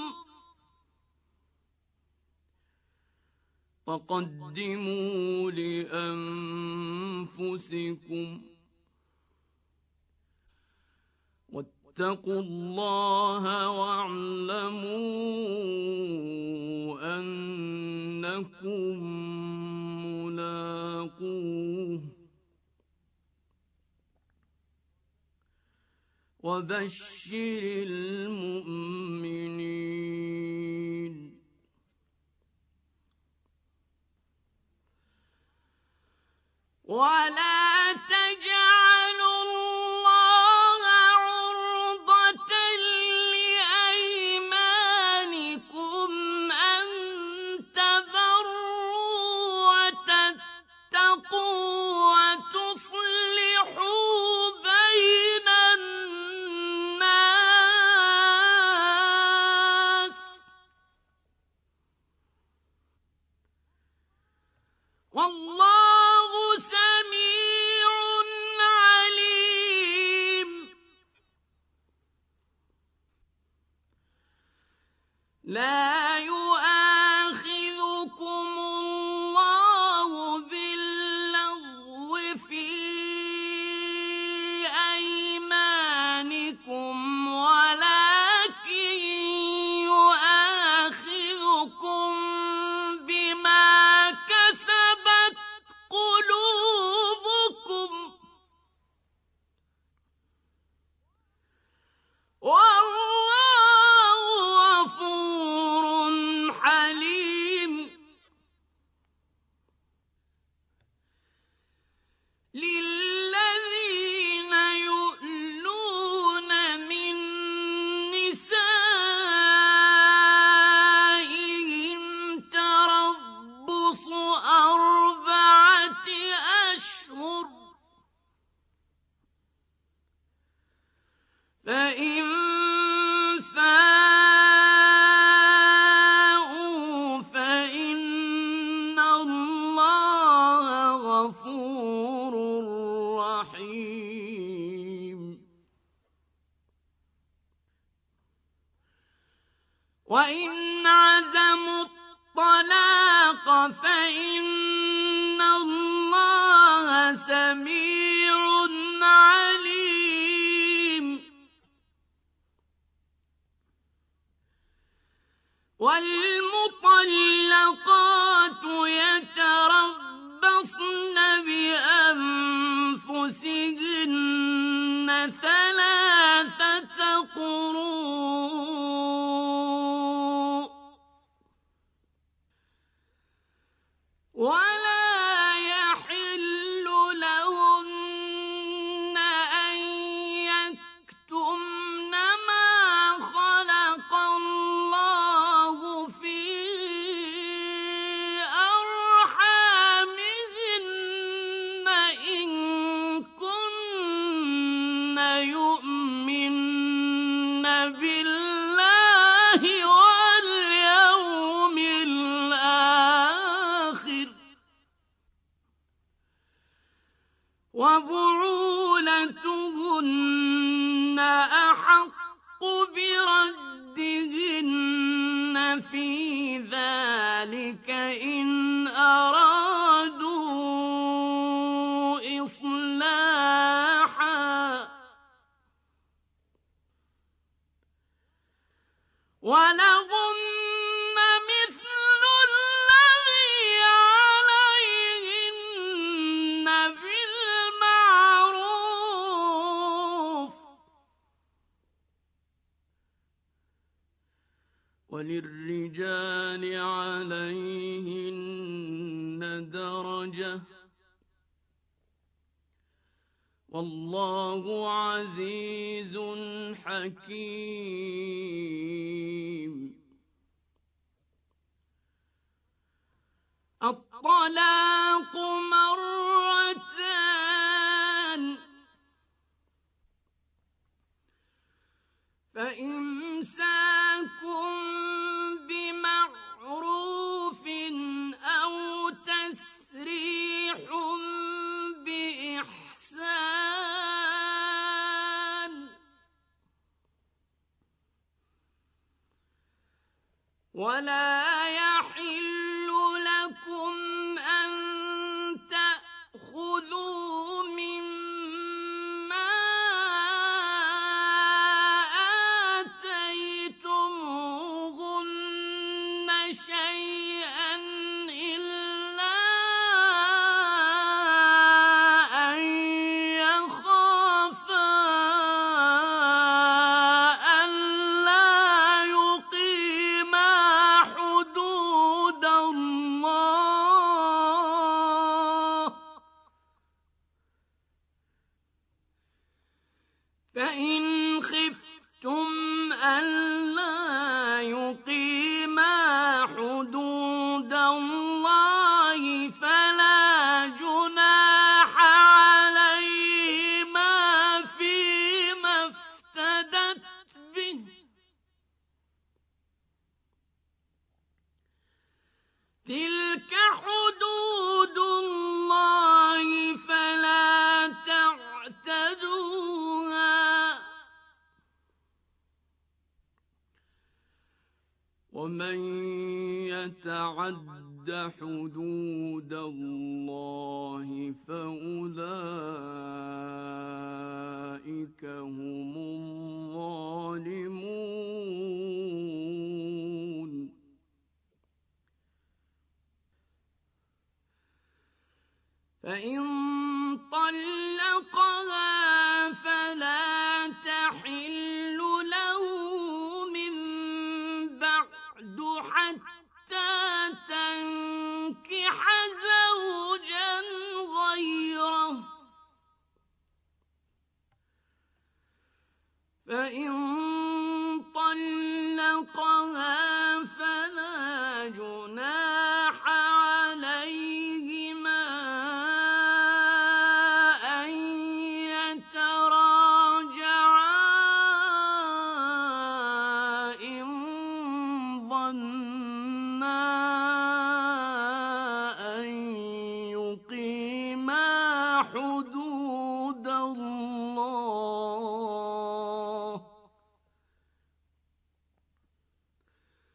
وقدموا لأنفسكم واتقوا الله واعلموا أنكم ملاقوه وبشر المؤمنين ولا تجعلوا الله عرضة لأيمانكم أن تبروا وتتقوا وتصلحوا بين الناس والله سميع عليم لا يؤاخذكم الله باللغو في أيمانكم ولكن يؤاخذكم بما كسبت قلوبكم والله غفور حليم للذين يؤلون من نسائهم تربص أربعة أشهر فإن فاءوا فإن الله غفور وَإِنْ عَزَمُوا الطَّلَاقَ فَإِنَّ اللَّهَ سَمِيعٌ عَلِيمٌ. وَالْمُطَلَّقَاتُ يَتَرَبَّصْنَ بِأَنفُسِهِنَّ ثَلَاثَةَ قُرُوءٍ ۚ وَلَا يَحِلُّ لَهُنَّ أَن يَكْتُمْنَ مَا خَلَقَ اللَّهُ فِي أَرْحَامِهِنَّ إِن كُنَّ يُؤْمِنَّ بِاللَّهِ وَالْيَوْمِ الْآخِرِ ۚ وَبُعُولَتُهُنَّ أَحَقُّ بِرَدِّهِنَّ فِي ذَٰلِكَ إِنْ أَرَادُوا إِصْلَاحًا ۚ وَلَهُنَّ مِثْلُ الَّذِي عَلَيْهِنَّ بِالْمَعْرُوفِ ۚ وَلِلرِّجَالِ عَلَيْهِنَّ دَرَجَةٌ ۗ وَاللَّهُ عَزِيزٌ حَكِيمٌ. الطَّلَاقُ مَرَّتَانِ ۖ فَإِمْسَاكٌ بِمَعْرُوفٍ أَوْ تَسْرِيحٌ بِإِحْسَانٍ ۗ وَلَا يَحِلُّ لَكُمْ أَن تَأْخُذُوا مِمَّا آتَيْتُمُوهُنَّ شَيْئًا إِلَّا أَن يَخَافَا أَلَّا يُقِيمَا حُدُودَ اللَّهِ ۖ فَإِنْ خِفْتُمْ أَلَّا يُقِيمَا حُدُودَ اللَّهِ فَلَا جُنَاحَ عَلَيْهِمَا فِيمَا افْتَدَتْ بِهِ ۗ تِلْكَ حُدُودُ اللَّهِ فَلَا تَعْتَدُوهَا ۚ وَمَن يَتَعَدَّ حُدُودَ اللَّهِ فَأُولَٰئِكَ هُمُ الظَّالِمُونَ. فَإِن طَلَّقَهَا فَلَا تَحِلُّ لَهُ مِن بَعْدُ حَتَّىٰ تَنكِحَ زَوْجًا غَيْرَهُ ۗ فَإِن طَلَّقَهَا فَلَا جُنَاحَ عَلَيْهِمَا أَن يَتَرَاجَعَا إِن ظَنَّا أَن يُقِيمَا حُدُودَ اللَّهِ ۖ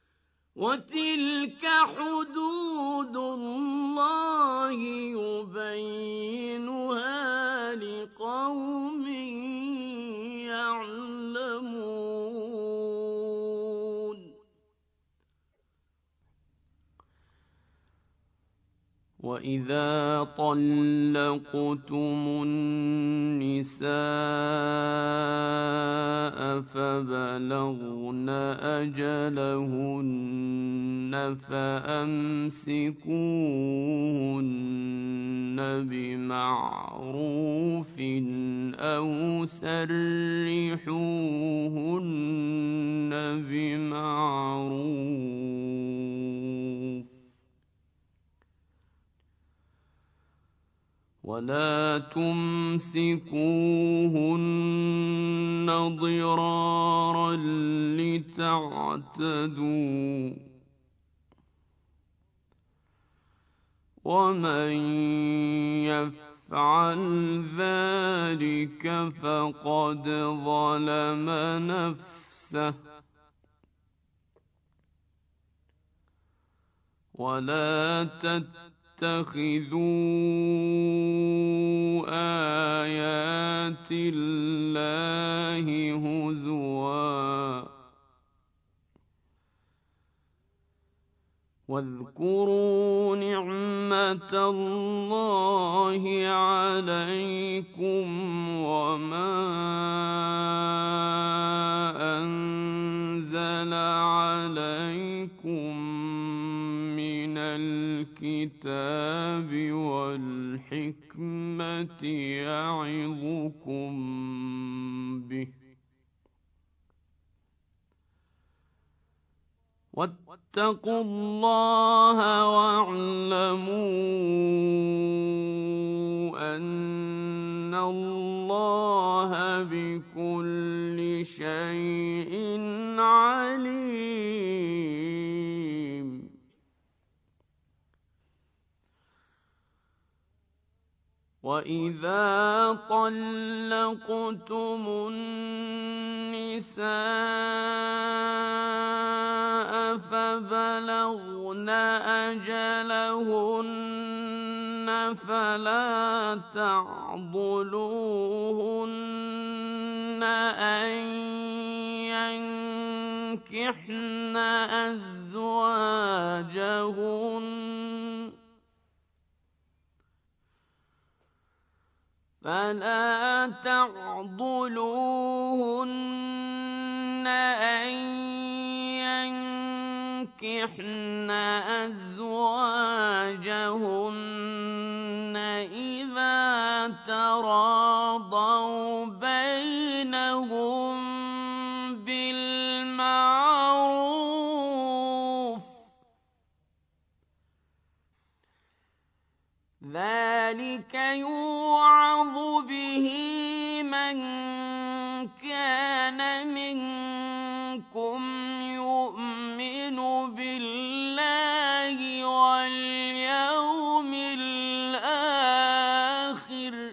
وإذا طلقتم النساء فبلغن أجلهن فأمسكوهن بمعروف أو سرحوهن بمعروف ولا تمسكوهن ضرارا لتعتدوا ومن يفعل ذلك فقد ظلم نفسه ولا تتخذوا آيات الله هزوا واذكروا نعمة الله عليكم وما أنزل عليكم من الكتاب والحكمة يعظكم به واتقوا الله واعلموا أن الله بكل شيء عليم وإذا طلقتم النساء فبلغن أجلهن فلا تعضلوهن أن ينكحن أزواجهن فلا تعضلوهن أن ينكحن أزواجهن إذا تراضوا بينهم بالمعروف ذلك يوعظ به من كان منكم يؤمن بالله واليوم الآخر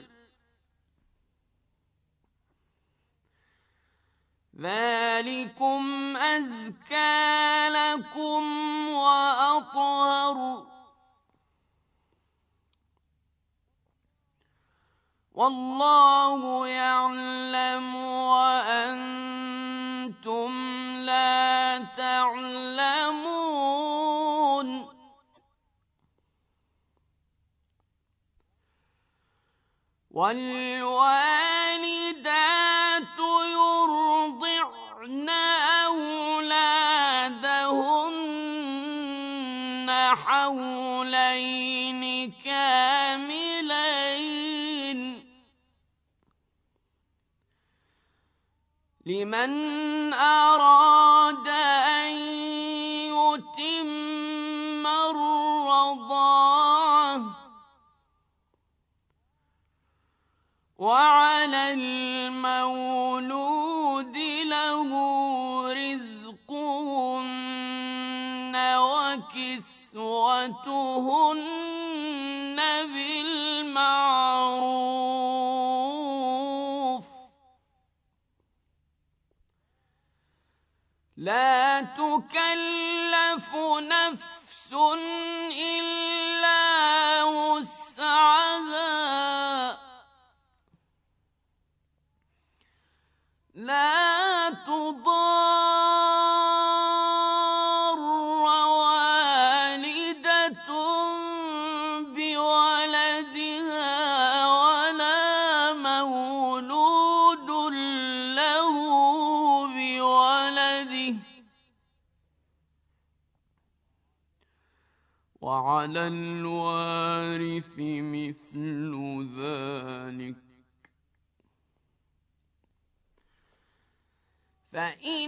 ذلكم أزكى لكم وأطهر والله يعلم وأنتم لا تعلمون والوالدات يرضعن أولادهن حولين كاملين لمن أراد أن يتم الرضاعة وعلى المولود له رزقهن وكسوتهن بالمعروف لا تكلف نفس إلا وسعها لا تضار والدة بولدها وعلى الوارث مثل ذلك فإن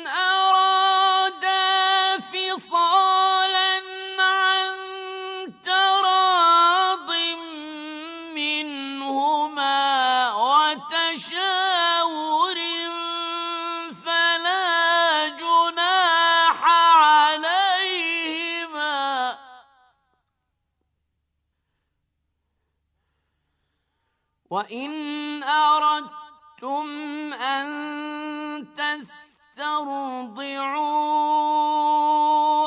أرادا فصالا عن تراض منهما وتشاور فلا جناح عليهما وإن أردتم أن تسترضعوا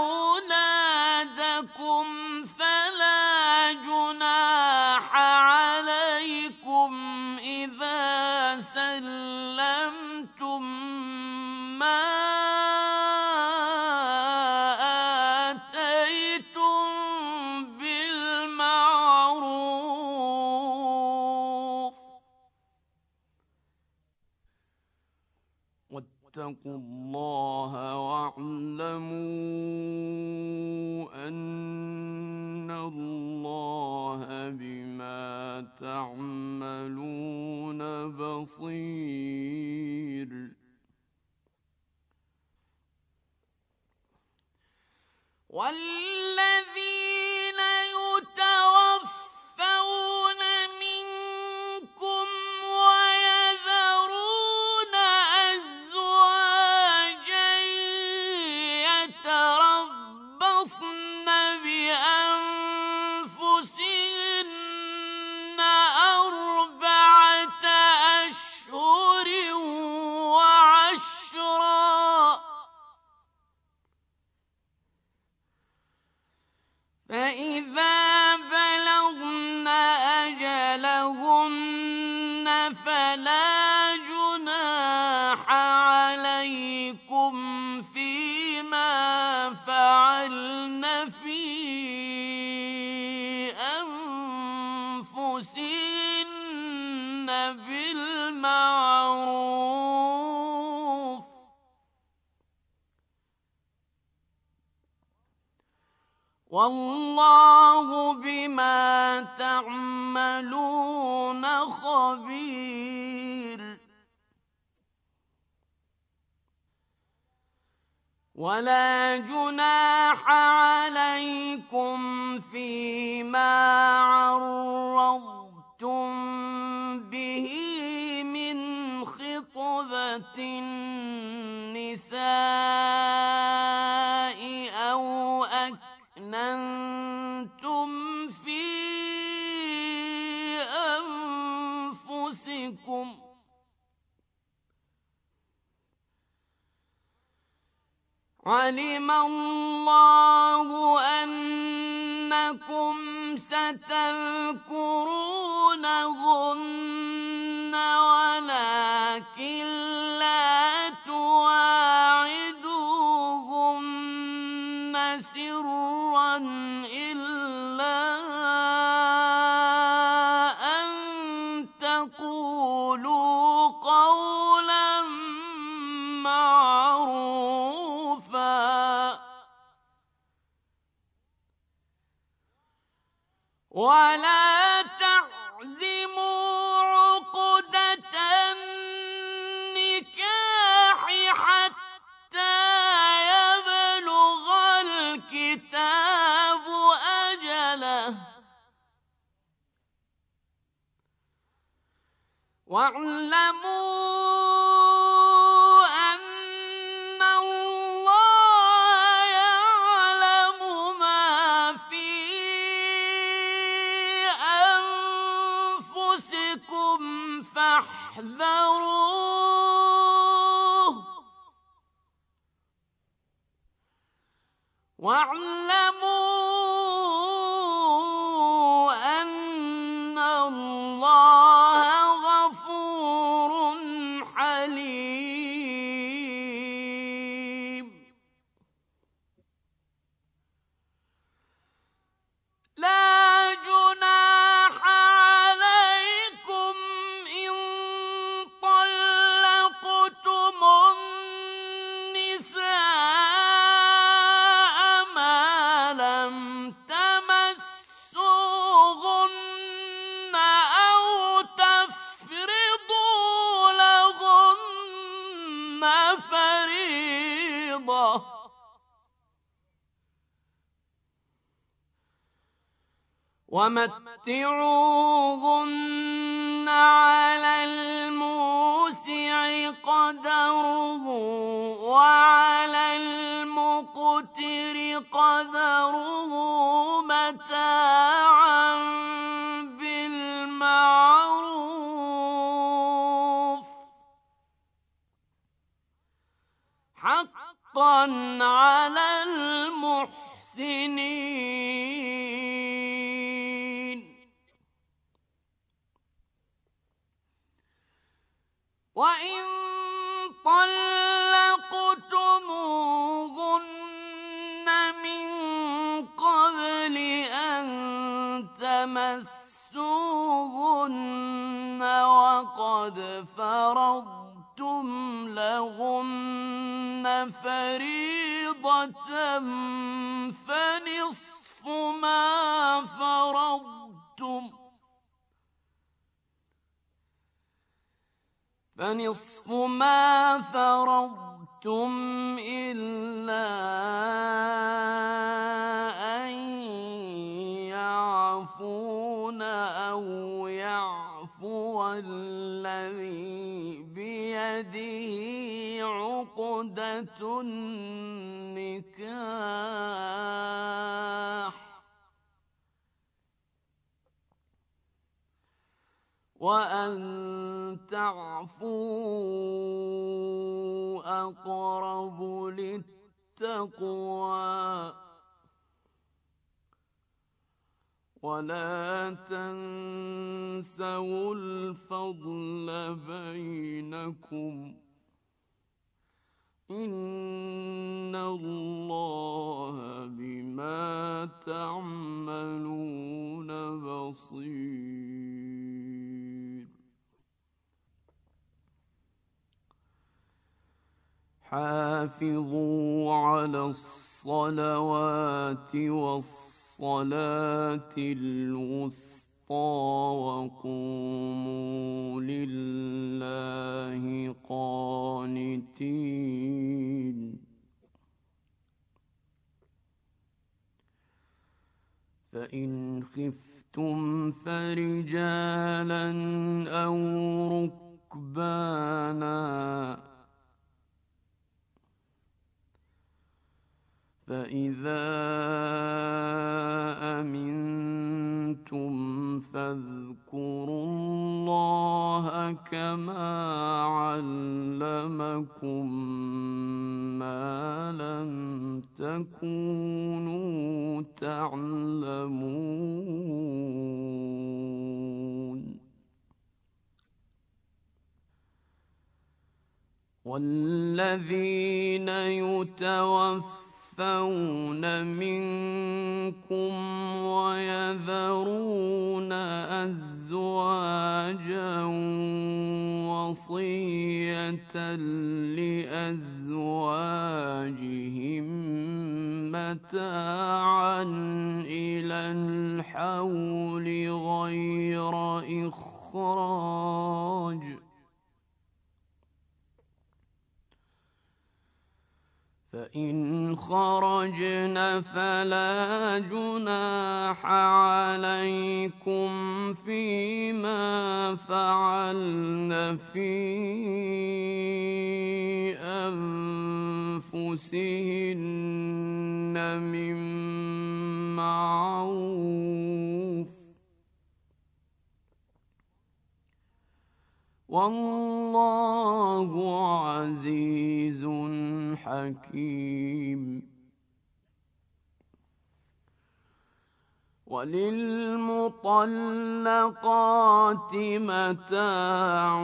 أولادكم فلا جناح عليكم إذا سلمتم ما آتيتم بالمعروف واتقوا الله واعلموا أن الله بما تعملون بصير والذين يتوفون منكم ويذرون أزواجا يتربصن بأنفسهن أربعة أشهر وعشرا فإذا بلغن أجلهن فلا جناح عليكم فيما فعلن في أنفسهن بالمعروف والله بما تعملون خبير ولا جناح عليكم فيما عرضتم به من خطبة النساء أو أكننتم في أنفسكم علم الله أنكم ستذكرونهن ولكن لا تواعدوهن سرا إلا أن تقولوا قولا معروفا ولا تعزموا عقدة النكاح حتى يبلغ الكتاب أجله واعلموا أن الله يعلم ما في أنفسكم فاحذروه واعلموا أن الله غفور حليم لا جناح عليكم إن طلقتم النساء ما ومتعوهن على الموسع قدره وعلى المقتر قدره متاعا بالمعروف حقا على المحسنين. وإن طلقتموهن من قبل أن تمسوهن وقد فرضتم لهن فريضة فنصف ما فرضتم فنصف ما فرضتم إلا أن يعفون أو يعفو الذي بيده عقدة النكاح وأن تعفوا أقرب للتقوى ولا تنسوا الفضل بينكم إن الله بما تعملون بصير. حافظوا على الصلوات والصلاة الوسطى وقوموا لله قانتين. فإن خفتم فرجالا أو ركبانا فإذا أمنتم فاذكروا الله كما علمكم ما لم تكونوا تعلمون. والذين يتوفون يتوفون منكم ويذرون أزواجا وصية لأزواجهم متاعا إلى الحول غير إخراج فإن خرجن فلا جناح عليكم فيما فعلن في أنفسهن من معروف والله عزيز حكيم. وللمطلقات متاع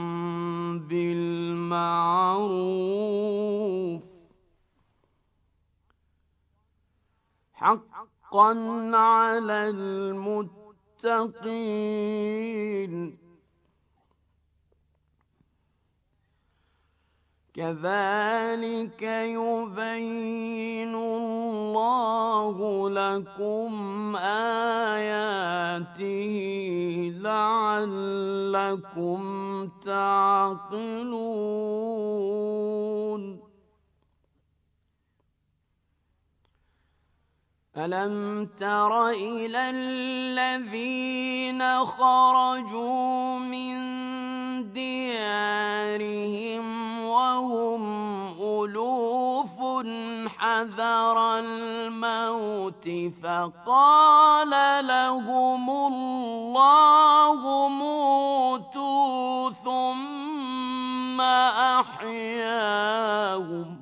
بالمعروف حقا على المتقين. كذلك يبين الله لكم آياته لعلكم تعقلون. ألم تر إلى الذين خرجوا من ديارهم وهم ألوف حذر الموت فقال لهم الله موتوا ثم أحياهم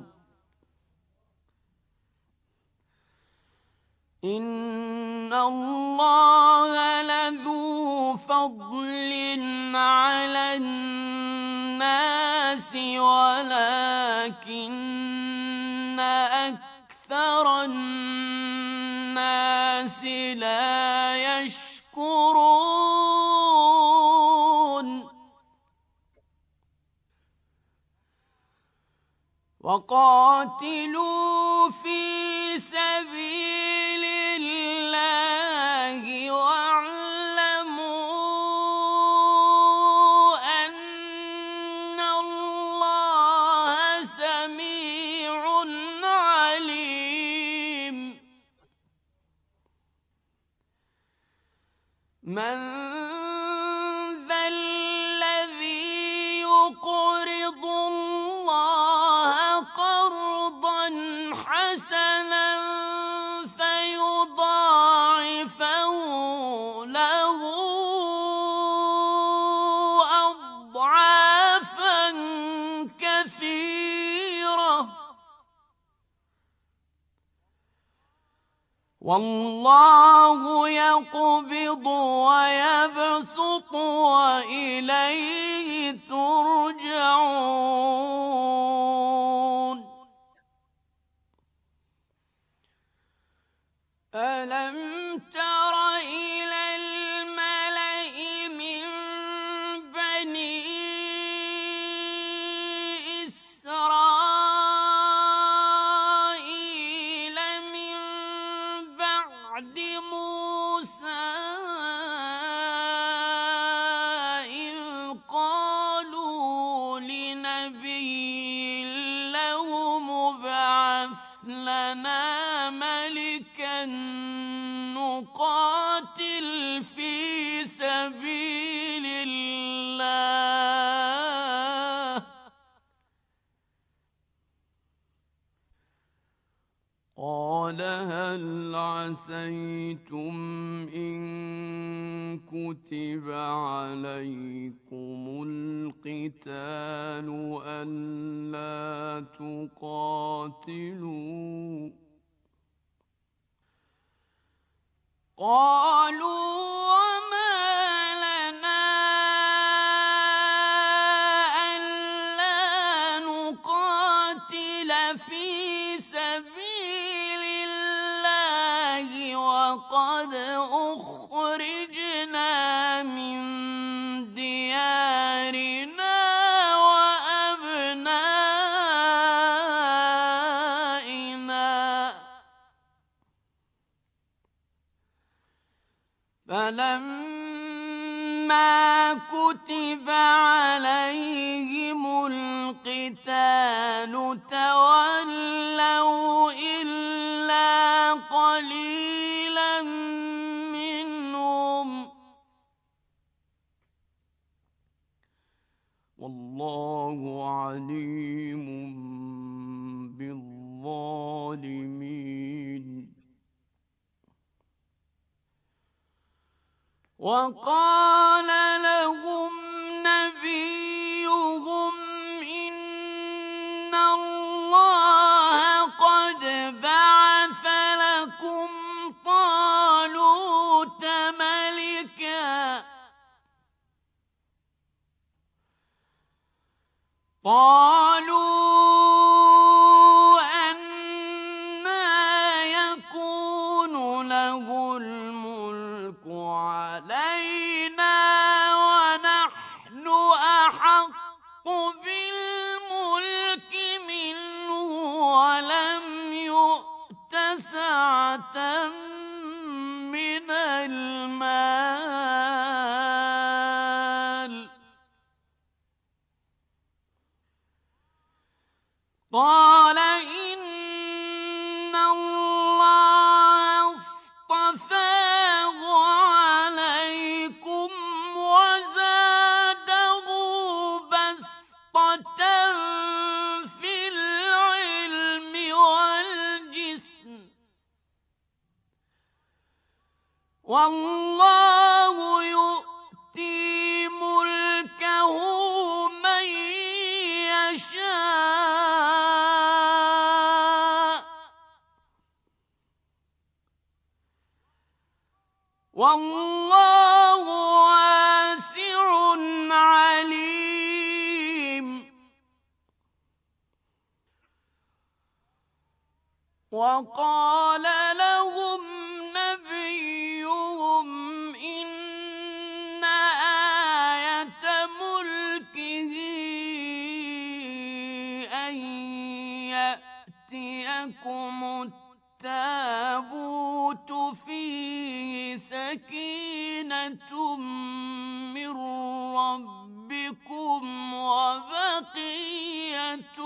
إن الله لذو فضل على الناس ولكن أكثر الناس لا يشكرون وقاتلوا في سبيل الله واعلموا أن الله سميع عليم من ذا الذي يقرض الله قرضا حسنا فيضاعفه له أضعافا كثيرة والله يقبض ويبسط وإليه ترجعون ألم تر إلى الملأ من بني إسرائيل من بعد موسى إذ قالوا لنبي له ابعث لنا ملكا نقاتل في سبيل الله قال هل عسيتم إن كتب عليكم القتال ألا تقاتلوا قالوا وما لنا ألا نقاتل في سبيل الله وقد أخرجنا من ديارنا وأبنائنا فلما كتب عليهم القتال تولوا إلا قليلا منهم والله عليم بالظالمين وقال لهم نبيهم إن الله قد بعث لكم طالوت ملكا قالوا أنى يكون له الملك علينا ونحن أحق بالملك منه ولم يؤت سعة من المال وَاللَّهُ وَاسِعٌ عَلِيمٌ. وَقَالَ لَهُمْ نَبِيُّهُمْ إِنَّ آيَةَ مُلْكِهِ أَن يَأْتِيَكُمُ التَّابُوتُ فِيهِ سَكِينَةٌ مِّن رَّبِّكُمْ وَبَقِيَّةٌ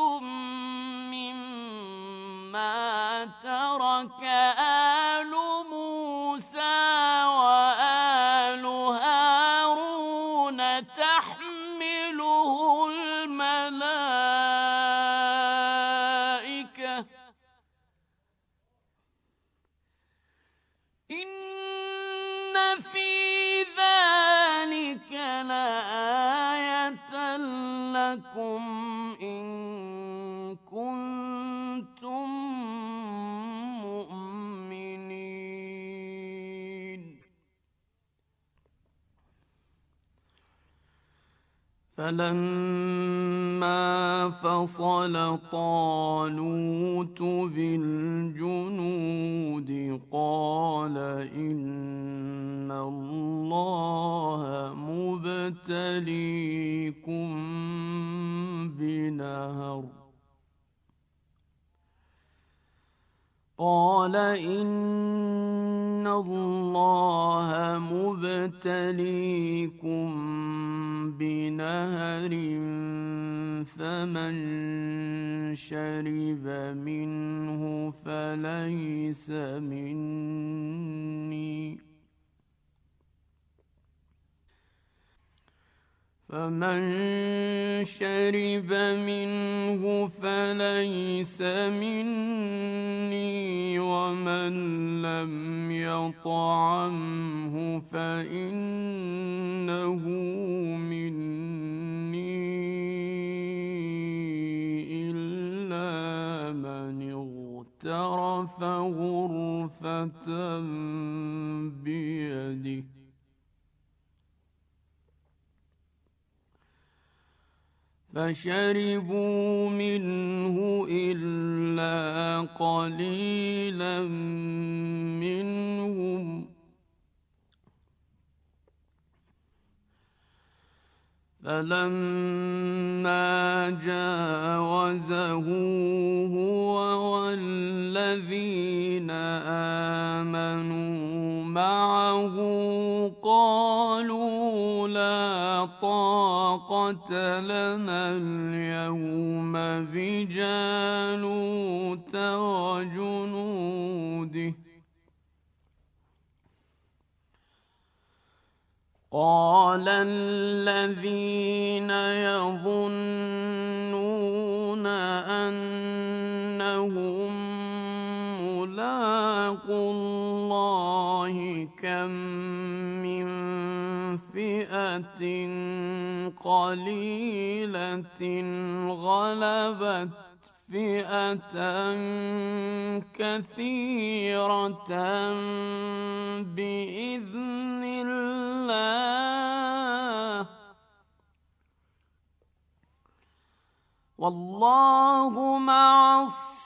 مِّمَّا تَرَكَ آلُ مُوسَىٰ وَآلُ هَارُونَ تَحْمِلُهُ الْمَلَائِكَةُ ۚ إِنَّ فِي ذَٰلِكَ لَآيَةً لَّكُمْ إِن كُنتُم مُّؤْمِنِينَ. فَلَمَّا فَصَلَ طَالُوتُ بِالْجُنُودِ قَالَ إِنَّ اللَّهَ مُبْتَلِيكُم بِنَهَرٍ قال إن الله مبتليكم بنهر فمن شرب منه فليس مني فمن شرب منه فليس مني ومن لم يطعمه فإنه مني إلا من اغترف غرفة بيده فشربوا منه إلا قليلا منهم فلما جاوزه هو والذين آمنوا معه قالوا لا طاقة لنا اليوم بجالوت وجنوده قال الذين يظنون أنهم ملاقو الله كم من فئة قليلة غلبت فئة كثيرة بإذن الله والله مع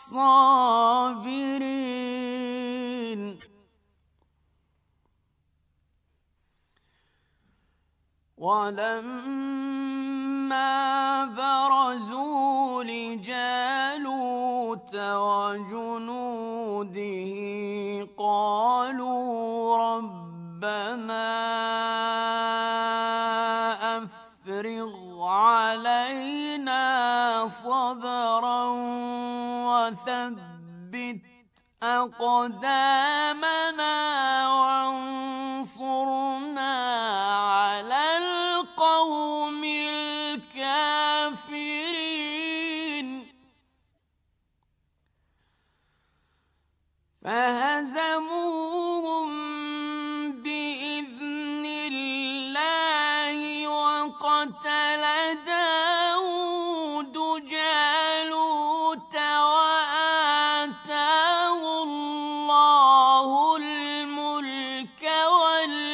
الصابرين ولما برزوا لجالوت وجنوده قالوا ربنا أفرغ علينا صبرا وثبت أقدامنا وانصرنا على القوم الكافرين فهزموهم بإذن الله وقتل داود جالوت وآتاه الله الملك والحكمة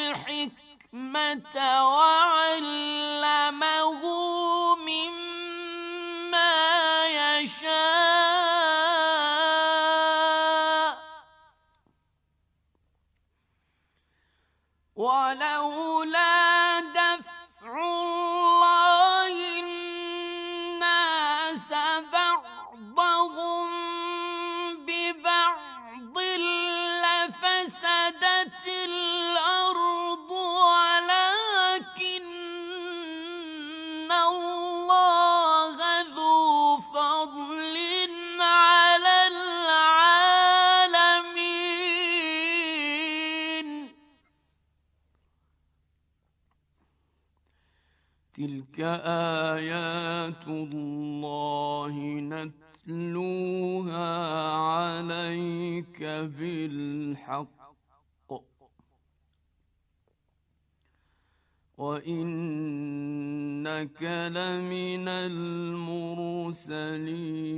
تِلْكَ آيَاتُ اللَّهِ نَتْلُوهَا عَلَيْكَ بِالْحَقِّ وَإِنَّكَ لَمِنَ الْمُرْسَلِينَ